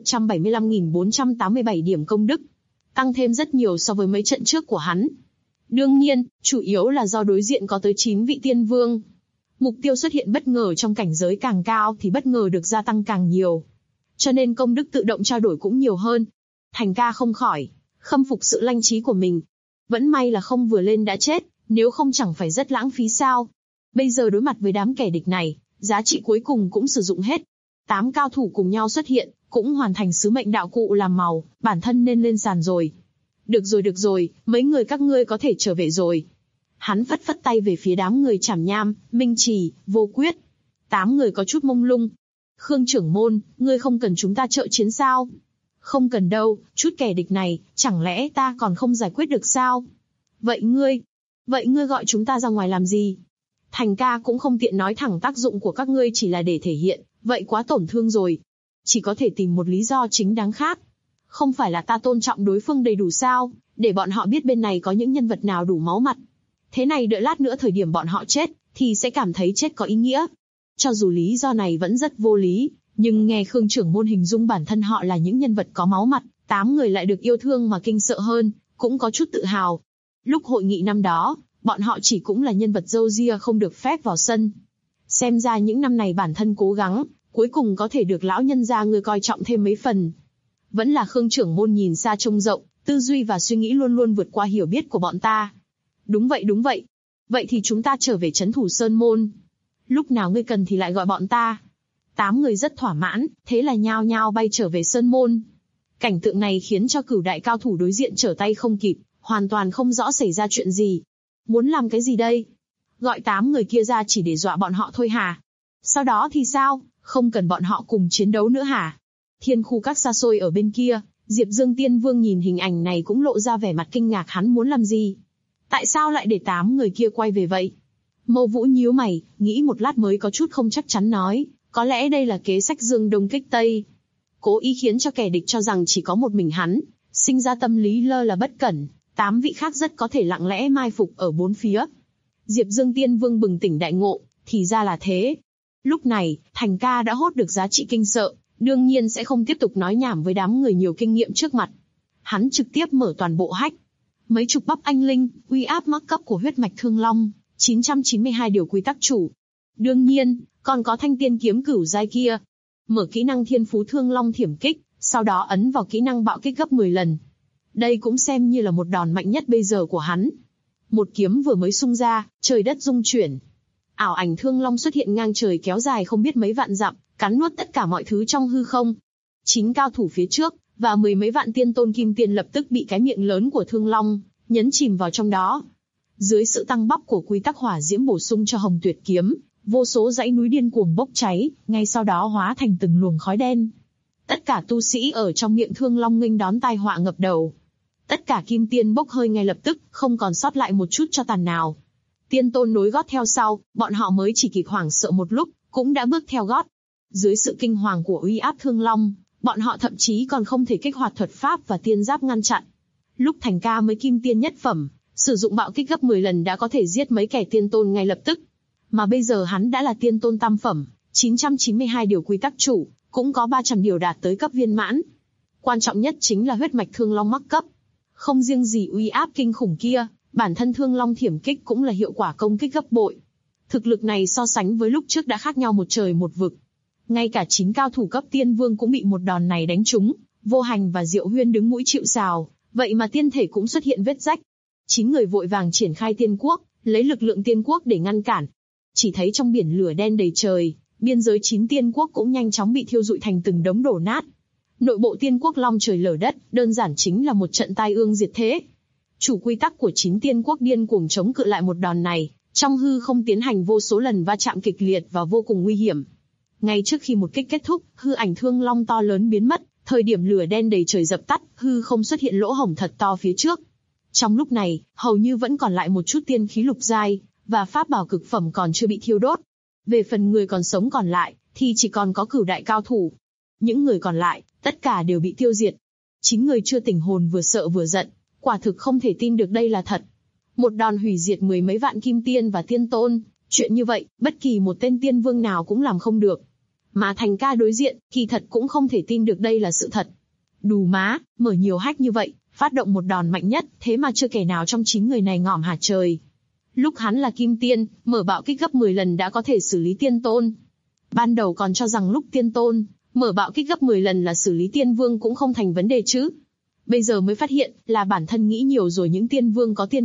Speaker 2: 175.487 điểm công đức, tăng thêm rất nhiều so với mấy trận trước của hắn. Đương nhiên, chủ yếu là do đối diện có tới 9 vị tiên vương. Mục tiêu xuất hiện bất ngờ trong cảnh giới càng cao thì bất ngờ được gia tăng càng nhiều. Cho nên công đức tự động trao đổi cũng nhiều hơn. Thành ca không khỏi khâm phục sự lanh trí của mình. Vẫn may là không vừa lên đã chết, Nếu không chẳng phải rất lãng phí sao? Bây giờ đối mặt với đám kẻ địch này, giá trị cuối cùng cũng sử dụng hết. 8 cao thủ cùng nhau xuất hiện, cũng hoàn thành sứ mệnh đạo cụ làm màu, bản thân nên lên sàn rồi. Được rồi, mấy người các ngươi có thể trở về rồi. Hắn phất phất tay về phía đám người Trảm Nham, Minh Trì, Vô Quyết. 8 người có chút mông lung. Khương trưởng môn, ngươi không cần chúng ta trợ chiến sao? Không cần đâu, chút kẻ địch này, chẳng lẽ ta còn không giải quyết được sao? Vậy ngươi gọi chúng ta ra ngoài làm gì? Thành ca cũng không tiện nói thẳng tác dụng của các ngươi chỉ là để thể hiện, vậy quá tổn thương rồi. Chỉ có thể tìm một lý do chính đáng khác. Không phải là ta tôn trọng đối phương đầy đủ sao, để bọn họ biết bên này có những nhân vật nào đủ máu mặt. Thế này đợi lát nữa thời điểm bọn họ chết, thì sẽ cảm thấy chết có ý nghĩa. Cho dù lý do này vẫn rất vô lý, nhưng nghe Khương trưởng môn hình dung bản thân họ là những nhân vật có máu mặt, 8 người lại được yêu thương mà kinh sợ hơn, cũng có chút tự hào. Lúc hội nghị năm đó, bọn họ chỉ cũng là nhân vật râu ria không được phép vào sân. Xem ra những năm này bản thân cố gắng, cuối cùng có thể được lão nhân gia người coi trọng thêm mấy phần. Vẫn là Khương trưởng môn nhìn xa trông rộng, tư duy và suy nghĩ luôn luôn vượt qua hiểu biết của bọn ta. Đúng vậy. Vậy thì chúng ta trở về trấn thủ Sơn Môn. Lúc nào ngươi cần thì lại gọi bọn ta. 8 người rất thỏa mãn, thế là nhao nhao bay trở về Sơn Môn. Cảnh tượng này khiến cho cửu đại cao thủ đối diện trở tay không kịp, hoàn toàn không rõ xảy ra chuyện gì. Muốn làm cái gì đây? Gọi 8 người kia ra chỉ để dọa bọn họ thôi hả? Sau đó thì sao? Không cần bọn họ cùng chiến đấu nữa hả? Thiên khu các xa xôi ở bên kia, Diệp Dương Tiên Vương nhìn hình ảnh này cũng lộ ra vẻ mặt kinh ngạc, hắn muốn làm gì? Tại sao lại để 8 người kia quay về vậy? Mâu Vũ nhíu mày, nghĩ một lát mới có chút không chắc chắn nói, có lẽ đây là kế sách Dương Đông kích Tây. Cố ý khiến cho kẻ địch cho rằng chỉ có một mình hắn, sinh ra tâm lý lơ là bất cẩn, 8 vị khác rất có thể lặng lẽ mai phục ở bốn phía. Diệp Dương Tiên Vương bừng tỉnh đại ngộ, thì ra là thế. Lúc này, Thành ca đã hốt được giá trị kinh sợ, đương nhiên sẽ không tiếp tục nói nhảm với đám người nhiều kinh nghiệm trước mặt. Hắn trực tiếp mở toàn bộ hack. Mấy chục bắp anh linh, uy áp mắc cấp của huyết mạch Thương Long, 992 điều quy tắc chủ. Đương nhiên, còn có thanh tiên kiếm cửu giai kia. Mở kỹ năng thiên phú Thương Long thiểm kích, sau đó ấn vào kỹ năng bạo kích gấp 10 lần. Đây cũng xem như là một đòn mạnh nhất bây giờ của hắn. Một kiếm vừa mới xung ra, trời đất rung chuyển. Ảo ảnh Thương Long xuất hiện ngang trời kéo dài không biết mấy vạn dặm, cắn nuốt tất cả mọi thứ trong hư không. 9 cao thủ phía trước, và 10 mấy vạn tiên tôn kim tiên lập tức bị cái miệng lớn của Thương Long nhấn chìm vào trong đó. Dưới sự tăng bắp của quy tắc hỏa diễm bổ sung cho Hồng Tuyệt kiếm, vô số dãy núi điên cuồng bốc cháy, ngay sau đó hóa thành từng luồng khói đen. Tất cả tu sĩ ở trong miệng Thương Long nghênh đón tai họa ngập đầu. Tất cả kim tiên bốc hơi ngay lập tức, không còn sót lại một chút cho tàn nào. Tiên tôn nối gót theo sau, bọn họ mới chỉ kịp hoảng sợ một lúc, cũng đã bước theo gót. Dưới sự kinh hoàng của uy áp Thương Long, bọn họ thậm chí còn không thể kích hoạt thuật pháp và tiên giáp ngăn chặn. Lúc Thành ca mới kim tiên nhất phẩm, sử dụng bạo kích gấp 10 lần đã có thể giết mấy kẻ tiên tôn ngay lập tức. Mà bây giờ hắn đã là tiên tôn tam phẩm, 992 điều quy tắc chủ, cũng có 300 điều đạt tới cấp viên mãn. Quan trọng nhất chính là huyết mạch Thương Long mắc cấp. Không riêng gì uy áp kinh khủng kia, bản thân Thương Long thiểm kích cũng là hiệu quả công kích gấp bội. Thực lực này so sánh với lúc trước đã khác nhau một trời một vực. Ngay cả 9 cao thủ cấp tiên vương cũng bị một đòn này đánh trúng, Vô Hành và Diệu Huyên đứng mũi chịu sào, vậy mà tiên thể cũng xuất hiện vết rách. 9 người vội vàng triển khai tiên quốc, lấy lực lượng tiên quốc để ngăn cản. Chỉ thấy trong biển lửa đen đầy trời, biên giới 9 tiên quốc cũng nhanh chóng bị thiêu rụi thành từng đống đổ nát. Nội bộ tiên quốc long trời lở đất, đơn giản chính là một trận tai ương diệt thế. Chủ quy tắc của 9 tiên quốc điên cuồng chống cự lại một đòn này, trong hư không tiến hành vô số lần va chạm kịch liệt và vô cùng nguy hiểm. Ngay trước khi một kích kết thúc, hư ảnh Thương Long to lớn biến mất, thời điểm lửa đen đầy trời dập tắt, hư không xuất hiện lỗ hổng thật to phía trước. Trong lúc này, hầu như vẫn còn lại một chút tiên khí lục giai, và pháp bảo cực phẩm còn chưa bị thiêu đốt. Về phần người còn sống còn lại, thì chỉ còn có cửu đại cao thủ. Những người còn lại, tất cả đều bị tiêu diệt. 9 người chưa tỉnh hồn vừa sợ vừa giận, quả thực không thể tin được đây là thật. Một đòn hủy diệt 10 mấy vạn kim tiên và tiên tôn, chuyện như vậy, bất kỳ một tên tiên vương nào cũng làm không được. Mà Thành ca đối diện, kỳ thật cũng không thể tin được đây là sự thật. Đù má, mở nhiều hack như vậy, phát động một đòn mạnh nhất, thế mà chưa kẻ nào trong 9 người này ngỏm hả trời. Lúc hắn là kim tiên, mở bạo kích gấp 10 lần đã có thể xử lý tiên tôn. Ban đầu còn cho rằng lúc tiên tôn, mở bạo kích gấp 10 lần là xử lý tiên vương cũng không thành vấn đề chứ. Bây giờ mới phát hiện là bản thân nghĩ nhiều rồi, những tiên vương có tiên quốc,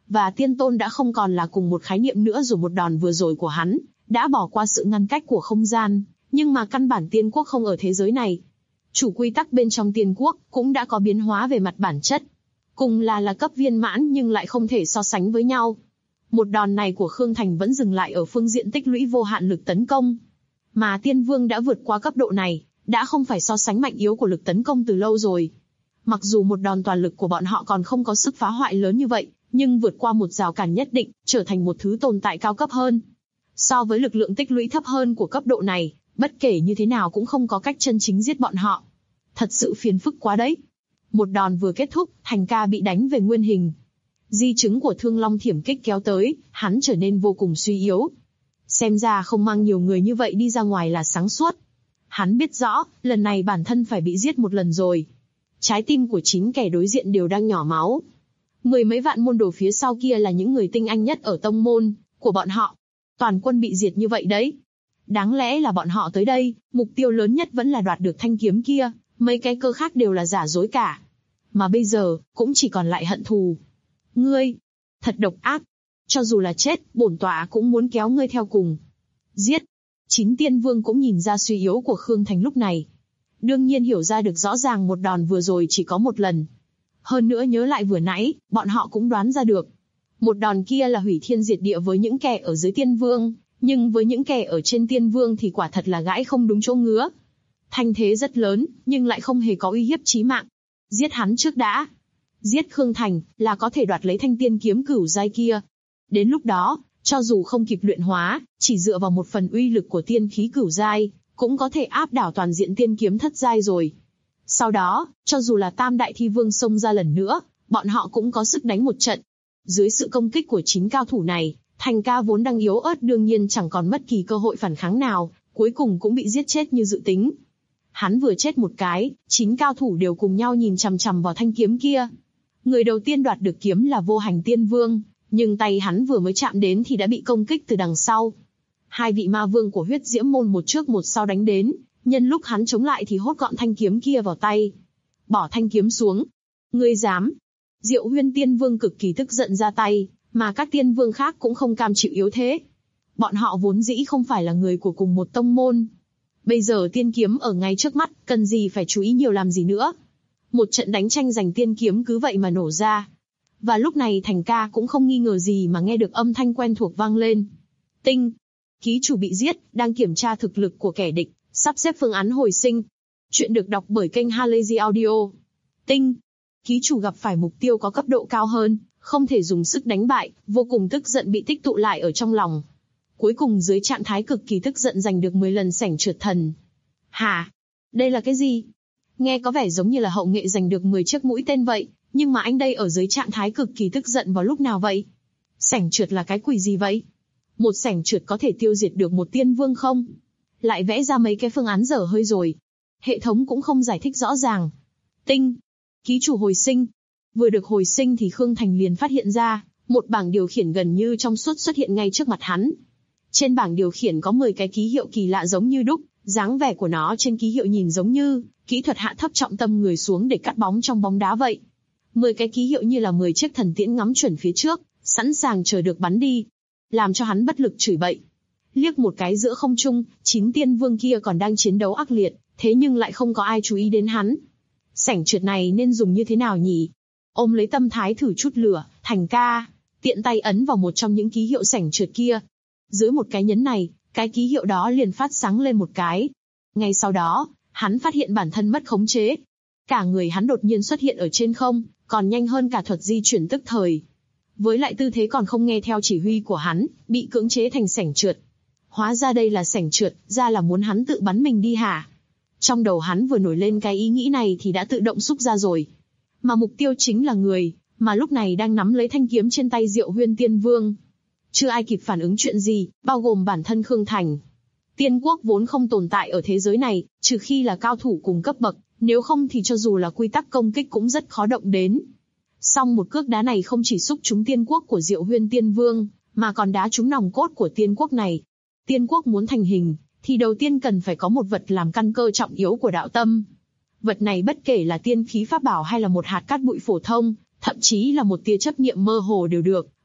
Speaker 2: và tiên tôn đã không còn là cùng một khái niệm nữa rồi. Một đòn vừa rồi của hắn đã bỏ qua sự ngăn cách của không gian, nhưng mà căn bản tiên quốc không ở thế giới này. Chủ quy tắc bên trong tiên quốc cũng đã có biến hóa về mặt bản chất. Cùng là cấp viên mãn nhưng lại không thể so sánh với nhau. Một đòn này của Khương Thành vẫn dừng lại ở phương diện tích lũy vô hạn lực tấn công. Mà Tiên Vương đã vượt qua cấp độ này, đã không phải so sánh mạnh yếu của lực tấn công từ lâu rồi. Mặc dù một đòn toàn lực của bọn họ còn không có sức phá hoại lớn như vậy, nhưng vượt qua một rào cản nhất định, trở thành một thứ tồn tại cao cấp hơn. So với lực lượng tích lũy thấp hơn của cấp độ này, bất kể như thế nào cũng không có cách chân chính giết bọn họ. Thật sự phiền phức quá đấy. Một đòn vừa kết thúc, Thành Ca bị đánh về nguyên hình. Di chứng của Thương Long Thiểm Kích kéo tới, hắn trở nên vô cùng suy yếu. Xem ra không mang nhiều người như vậy đi ra ngoài là sáng suốt. Hắn biết rõ, lần này bản thân phải bị giết một lần rồi. Trái tim của chính kẻ đối diện đều đang nhỏ máu. Mười mấy vạn môn đồ phía sau kia là những người tinh anh nhất ở tông môn của bọn họ. Toàn quân bị diệt như vậy đấy. Đáng lẽ là bọn họ tới đây, mục tiêu lớn nhất vẫn là đoạt được thanh kiếm kia, mấy cái cơ khác đều là giả dối cả. Mà bây giờ, cũng chỉ còn lại hận thù. Ngươi, thật độc ác. Cho dù là chết, bổn tọa cũng muốn kéo ngươi theo cùng. Giết. Chín Tiên Vương cũng nhìn ra suy yếu của Khương Thành lúc này. Đương nhiên hiểu ra được rõ ràng một đòn vừa rồi chỉ có một lần. Hơn nữa nhớ lại vừa nãy, bọn họ cũng đoán ra được. Một đòn kia là hủy thiên diệt địa với những kẻ ở dưới Tiên Vương, nhưng với những kẻ ở trên Tiên Vương thì quả thật là gãi không đúng chỗ ngứa. Thanh thế rất lớn, nhưng lại không hề có uy hiếp chí mạng. Giết hắn trước đã. Giết Khương Thành, là có thể đoạt lấy thanh tiên kiếm cửu giai kia. Đến lúc đó, cho dù không kịp luyện hóa, chỉ dựa vào một phần uy lực của tiên khí cửu giai, cũng có thể áp đảo toàn diện tiên kiếm thất giai rồi. Sau đó, cho dù là Tam Đại Thi Vương xông ra lần nữa, bọn họ cũng có sức đánh một trận. Dưới sự công kích của 9 cao thủ này, Thành Ca vốn đang yếu ớt đương nhiên chẳng còn bất kỳ cơ hội phản kháng nào, cuối cùng cũng bị giết chết như dự tính. Hắn vừa chết một cái, 9 cao thủ đều cùng nhau nhìn chằm chằm vào thanh kiếm kia. Người đầu tiên đoạt được kiếm là Vô Hành Tiên Vương, nhưng tay hắn vừa mới chạm đến thì đã bị công kích từ đằng sau. Hai vị ma vương của Huyết Diễm môn một trước một sau đánh đến, nhân lúc hắn chống lại thì hốt gọn thanh kiếm kia vào tay. Bỏ thanh kiếm xuống. Ngươi dám? Diệu Huyên Tiên Vương cực kỳ tức giận ra tay, mà các tiên vương khác cũng không cam chịu yếu thế. Bọn họ vốn dĩ không phải là người của cùng một tông môn. Bây giờ tiên kiếm ở ngay trước mắt, cần gì phải chú ý nhiều làm gì nữa. Một trận đánh tranh giành tiên kiếm cứ vậy mà nổ ra. Và lúc này Thành Ca cũng không nghi ngờ gì mà nghe được âm thanh quen thuộc vang lên. Tinh. Ký chủ bị giết, đang kiểm tra thực lực của kẻ địch, sắp xếp phương án hồi sinh. Chuyện được đọc bởi kênh Halazy Audio. Tinh. Ký chủ gặp phải mục tiêu có cấp độ cao hơn, không thể dùng sức đánh bại, vô cùng tức giận bị tích tụ lại ở trong lòng. Cuối cùng dưới trạng thái cực kỳ tức giận giành được 10 lần sảnh trượt thần. Hả? Đây là cái gì? Nghe có vẻ giống như là hậu nghệ giành được 10 chiếc mũi tên vậy, nhưng mà anh đây ở dưới trạng thái cực kỳ tức giận vào lúc nào vậy? Sảnh trượt là cái quỷ gì vậy? Một sảnh trượt có thể tiêu diệt được một tiên vương không? Lại vẽ ra mấy cái phương án dở hơi rồi. Hệ thống cũng không giải thích rõ ràng. Tinh. Ký chủ hồi sinh. Vừa được hồi sinh thì Khương Thành liền phát hiện ra, một bảng điều khiển gần như trong suốt xuất hiện ngay trước mặt hắn. Trên bảng điều khiển có 10 cái ký hiệu kỳ lạ giống như đúc, dáng vẻ của nó trên ký hiệu nhìn giống như kỹ thuật hạ thấp trọng tâm người xuống để cắt bóng trong bóng đá vậy. 10 cái ký hiệu như là 10 chiếc thần tiễn ngắm chuẩn phía trước, sẵn sàng chờ được bắn đi. Làm cho hắn bất lực chửi bậy. Liếc một cái giữa không trung, 9 tiên vương kia còn đang chiến đấu ác liệt, thế nhưng lại không có ai chú ý đến hắn. Sảnh trượt này nên dùng như thế nào nhỉ? Ôm lấy tâm thái thử chút lửa, Thành Ca tiện tay ấn vào một trong những ký hiệu sảnh trượt kia. Dưới một cái nhấn này, cái ký hiệu đó liền phát sáng lên một cái. Ngay sau đó, hắn phát hiện bản thân mất khống chế. Cả người hắn đột nhiên xuất hiện ở trên không, còn nhanh hơn cả thuật di chuyển tức thời. Với lại tư thế còn không nghe theo chỉ huy của hắn, bị cưỡng chế thành sảnh trượt. Hóa ra đây là sảnh trượt, ra là muốn hắn tự bắn mình đi hả? Trong đầu hắn vừa nổi lên cái ý nghĩ này thì đã tự động xúc ra rồi. Mà mục tiêu chính là người, mà lúc này đang nắm lấy thanh kiếm trên tay Diệu Huyên Tiên Vương. Chưa ai kịp phản ứng chuyện gì, bao gồm bản thân Khương Thành. Tiên quốc vốn không tồn tại ở thế giới này, trừ khi là cao thủ cùng cấp bậc, nếu không thì cho dù là quy tắc công kích cũng rất khó động đến. Song một cước đá này không chỉ xúc trúng tiên quốc của Diệu Huyên Tiên Vương, mà còn đá trúng nòng cốt của tiên quốc này. Tiên quốc muốn thành hình, thì đầu tiên cần phải có một vật làm căn cơ trọng yếu của đạo tâm. Vật này bất kể là tiên khí pháp bảo hay là một hạt cát bụi phổ thông, thậm chí là một tia chấp niệm mơ hồ đều được,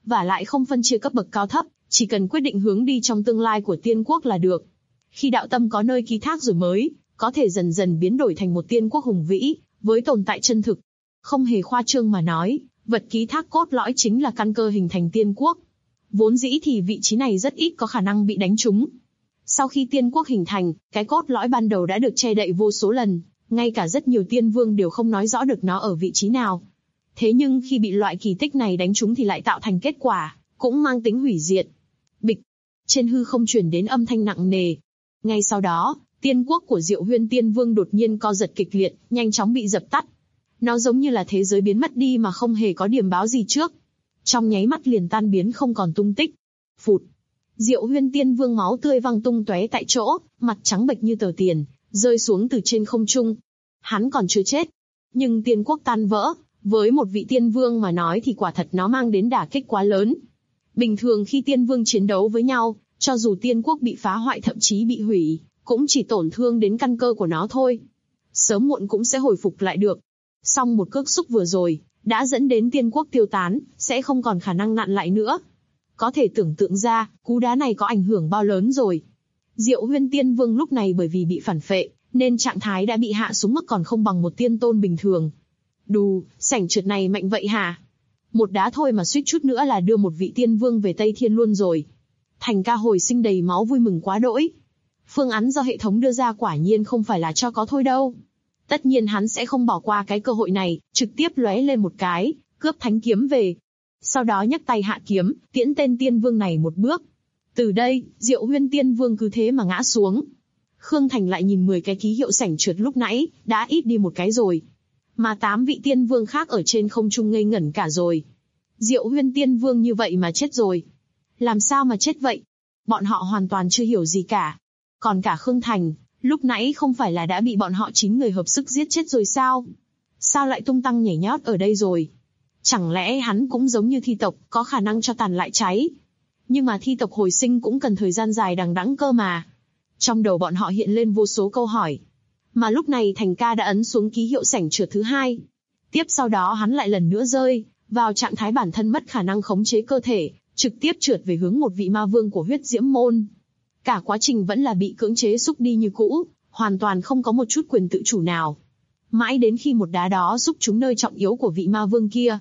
Speaker 2: và lại không phân chia cấp bậc cao thấp, chỉ cần quyết định hướng đi trong tương lai của tiên quốc là được. Khi đạo tâm có nơi ký thác rồi mới có thể dần dần biến đổi thành một tiên quốc hùng vĩ, với tồn tại chân thực. Không hề khoa trương mà nói, vật ký thác cốt lõi chính là căn cơ hình thành tiên quốc. Vốn dĩ thì vị trí này rất ít có khả năng bị đánh trúng. Sau khi tiên quốc hình thành, cái cốt lõi ban đầu đã được che đậy vô số lần, ngay cả rất nhiều tiên vương đều không nói rõ được nó ở vị trí nào. Thế nhưng khi bị loại kỳ tích này đánh trúng thì lại tạo thành kết quả, cũng mang tính hủy diệt. Bịch! Trên hư không truyền đến âm thanh nặng nề. Ngay sau đó, tiên quốc của Diệu Huyên Tiên Vương đột nhiên co giật kịch liệt, nhanh chóng bị dập tắt. Nó giống như là thế giới biến mất đi mà không hề có điểm báo gì trước. Trong nháy mắt liền tan biến không còn tung tích. Phụt! Diệu Huyên Tiên Vương máu tươi văng tung tóe tại chỗ, mặt trắng bệch như tờ tiền, rơi xuống từ trên không trung. Hắn còn chưa chết, nhưng tiên quốc tan vỡ, với một vị tiên vương mà nói thì quả thật nó mang đến đả kích quá lớn. Bình thường khi tiên vương chiến đấu với nhau, cho dù tiên quốc bị phá hoại thậm chí bị hủy, cũng chỉ tổn thương đến căn cơ của nó thôi. Sớm muộn cũng sẽ hồi phục lại được. Song một cước xúc vừa rồi, đã dẫn đến tiên quốc tiêu tán, sẽ không còn khả năng nặn lại nữa. Có thể tưởng tượng ra, cú đá này có ảnh hưởng bao lớn rồi. Diệu Huyên Tiên Vương lúc này bởi vì bị phản phệ, nên trạng thái đã bị hạ xuống mức còn không bằng một tiên tôn bình thường. Đù, sảnh trượt này mạnh vậy hả? Một đá thôi mà suýt chút nữa là đưa một vị tiên vương về Tây Thiên luôn rồi. Thành ca hồi sinh đầy máu vui mừng quá đỗi. Phương án do hệ thống đưa ra quả nhiên không phải là cho có thôi đâu. Tất nhiên hắn sẽ không bỏ qua cái cơ hội này, trực tiếp lóe lên một cái, cướp thánh kiếm về. Sau đó nhấc tay hạ kiếm, tiễn tên tiên vương này một bước. Từ đây, Diệu Huyên Tiên Vương cứ thế mà ngã xuống. Khương Thành lại nhìn 10 cái ký hiệu sảnh trượt lúc nãy, đã ít đi một cái rồi. Mà 8 vị tiên vương khác ở trên không trung ngây ngẩn cả rồi. Diệu Huyên Tiên Vương như vậy mà chết rồi. Làm sao mà chết vậy? Bọn họ hoàn toàn chưa hiểu gì cả. Còn cả Khương Thành, lúc nãy không phải là đã bị bọn họ 9 người hợp sức giết chết rồi sao? Sao lại tung tăng nhảy nhót ở đây rồi? Chẳng lẽ hắn cũng giống như thi tộc, có khả năng cho tàn lại cháy? Nhưng mà thi tộc hồi sinh cũng cần thời gian dài đằng đẵng cơ mà. Trong đầu bọn họ hiện lên vô số câu hỏi. Mà lúc này Thành ca đã ấn xuống ký hiệu sảnh trượt thứ 2. Tiếp sau đó hắn lại lần nữa rơi vào trạng thái bản thân mất khả năng khống chế cơ thể, trực tiếp trượt về hướng một vị ma vương của huyết diễm môn. Cả quá trình vẫn là bị cưỡng chế xúc đi như cũ, hoàn toàn không có một chút quyền tự chủ nào. Mãi đến khi một đá đó xúc trúng nơi trọng yếu của vị ma vương kia.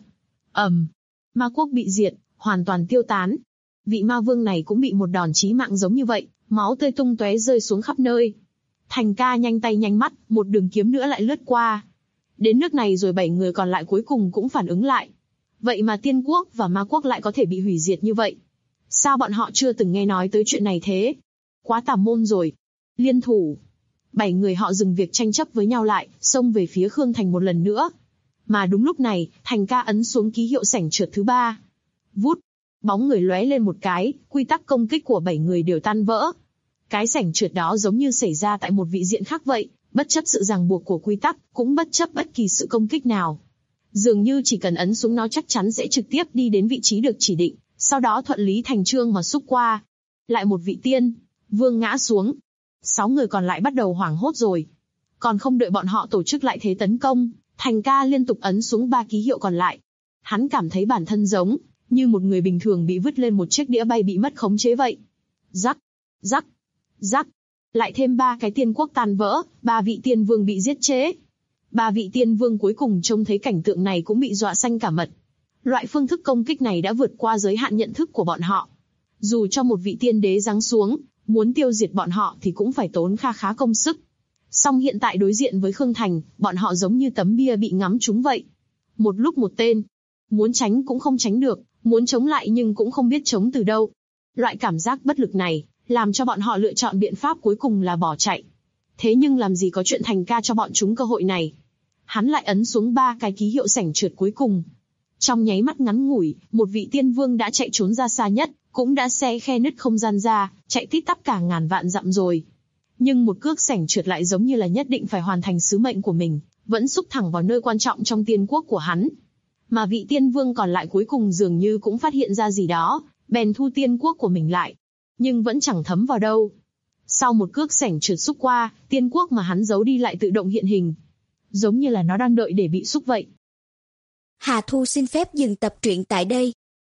Speaker 2: Ma quốc bị diệt, hoàn toàn tiêu tán. Vị ma vương này cũng bị một đòn chí mạng giống như vậy, máu tươi tung tóe rơi xuống khắp nơi. Thành ca nhanh tay nhanh mắt, một đường kiếm nữa lại lướt qua. Đến nước này rồi 7 người còn lại cuối cùng cũng phản ứng lại. Vậy mà tiên quốc và ma quốc lại có thể bị hủy diệt như vậy. Sao bọn họ chưa từng nghe nói tới chuyện này thế? Quá tà môn rồi. Liên thủ. 7 người họ dừng việc tranh chấp với nhau lại, xông về phía Khương Thành một lần nữa. Mà đúng lúc này, Thành ca ấn xuống ký hiệu sảnh trượt thứ 3. Vút. Bóng người lóe lên một cái, quy tắc công kích của 7 người đều tan vỡ. Cái sảnh trượt đó giống như xảy ra tại một vị diện khác vậy, bất chấp sự ràng buộc của quy tắc, cũng bất chấp bất kỳ sự công kích nào. Dường như chỉ cần ấn xuống nó chắc chắn sẽ trực tiếp đi đến vị trí được chỉ định, sau đó thuận lý thành chương mà xúc qua. Lại một vị tiên vương ngã xuống. 6 người còn lại bắt đầu hoảng hốt rồi. Còn không đợi bọn họ tổ chức lại thế tấn công, Thành ca liên tục ấn xuống 3 ký hiệu còn lại. Hắn cảm thấy bản thân giống như một người bình thường bị vứt lên một chiếc đĩa bay bị mất khống chế vậy. Rắc, rắc, rắc. Lại thêm 3 cái tiên quốc tan vỡ, 3 vị tiên vương bị giết chế. 3 vị tiên vương cuối cùng trông thấy cảnh tượng này cũng bị dọa xanh cả mật. Loại phương thức công kích này đã vượt qua giới hạn nhận thức của bọn họ. Dù cho một vị tiên đế giáng xuống, muốn tiêu diệt bọn họ thì cũng phải tốn kha khá công sức. Song hiện tại đối diện với Khương Thành, bọn họ giống như tấm bia bị ngắm trúng vậy. Một lúc một tên. Muốn tránh cũng không tránh được, muốn chống lại nhưng cũng không biết chống từ đâu. Loại cảm giác bất lực này, làm cho bọn họ lựa chọn biện pháp cuối cùng là bỏ chạy. Thế nhưng làm gì có chuyện Thành ca cho bọn chúng cơ hội này. Hắn lại ấn xuống 3 cái ký hiệu sảnh trượt cuối cùng. Trong nháy mắt ngắn ngủi, một vị tiên vương đã chạy trốn ra xa nhất, cũng đã xé khe nứt không gian ra, chạy tít tắp cả ngàn vạn dặm rồi. Nhưng một cước sảnh trượt lại giống như là nhất định phải hoàn thành sứ mệnh của mình, vẫn xúc thẳng vào nơi quan trọng trong tiên quốc của hắn. Mà vị tiên vương còn lại cuối cùng dường như cũng phát hiện ra gì đó, bèn thu tiên quốc của mình lại. Nhưng vẫn chẳng thấm vào đâu. Sau một cước sảnh trượt xúc qua, tiên quốc mà hắn giấu đi lại tự động hiện hình. Giống như là nó đang đợi để bị xúc vậy.
Speaker 3: Hà Thu xin phép dừng tập truyện tại đây.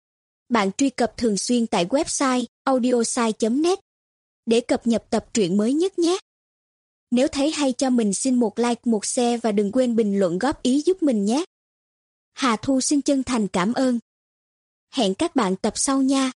Speaker 3: Bạn truy cập thường xuyên tại website audiosai.net để cập nhật tập truyện mới nhất nhé. Nếu thấy hay cho mình xin một like, một share và đừng quên bình luận góp ý giúp mình nhé. Hà Thu xin chân thành cảm ơn. Hẹn các bạn tập sau nha.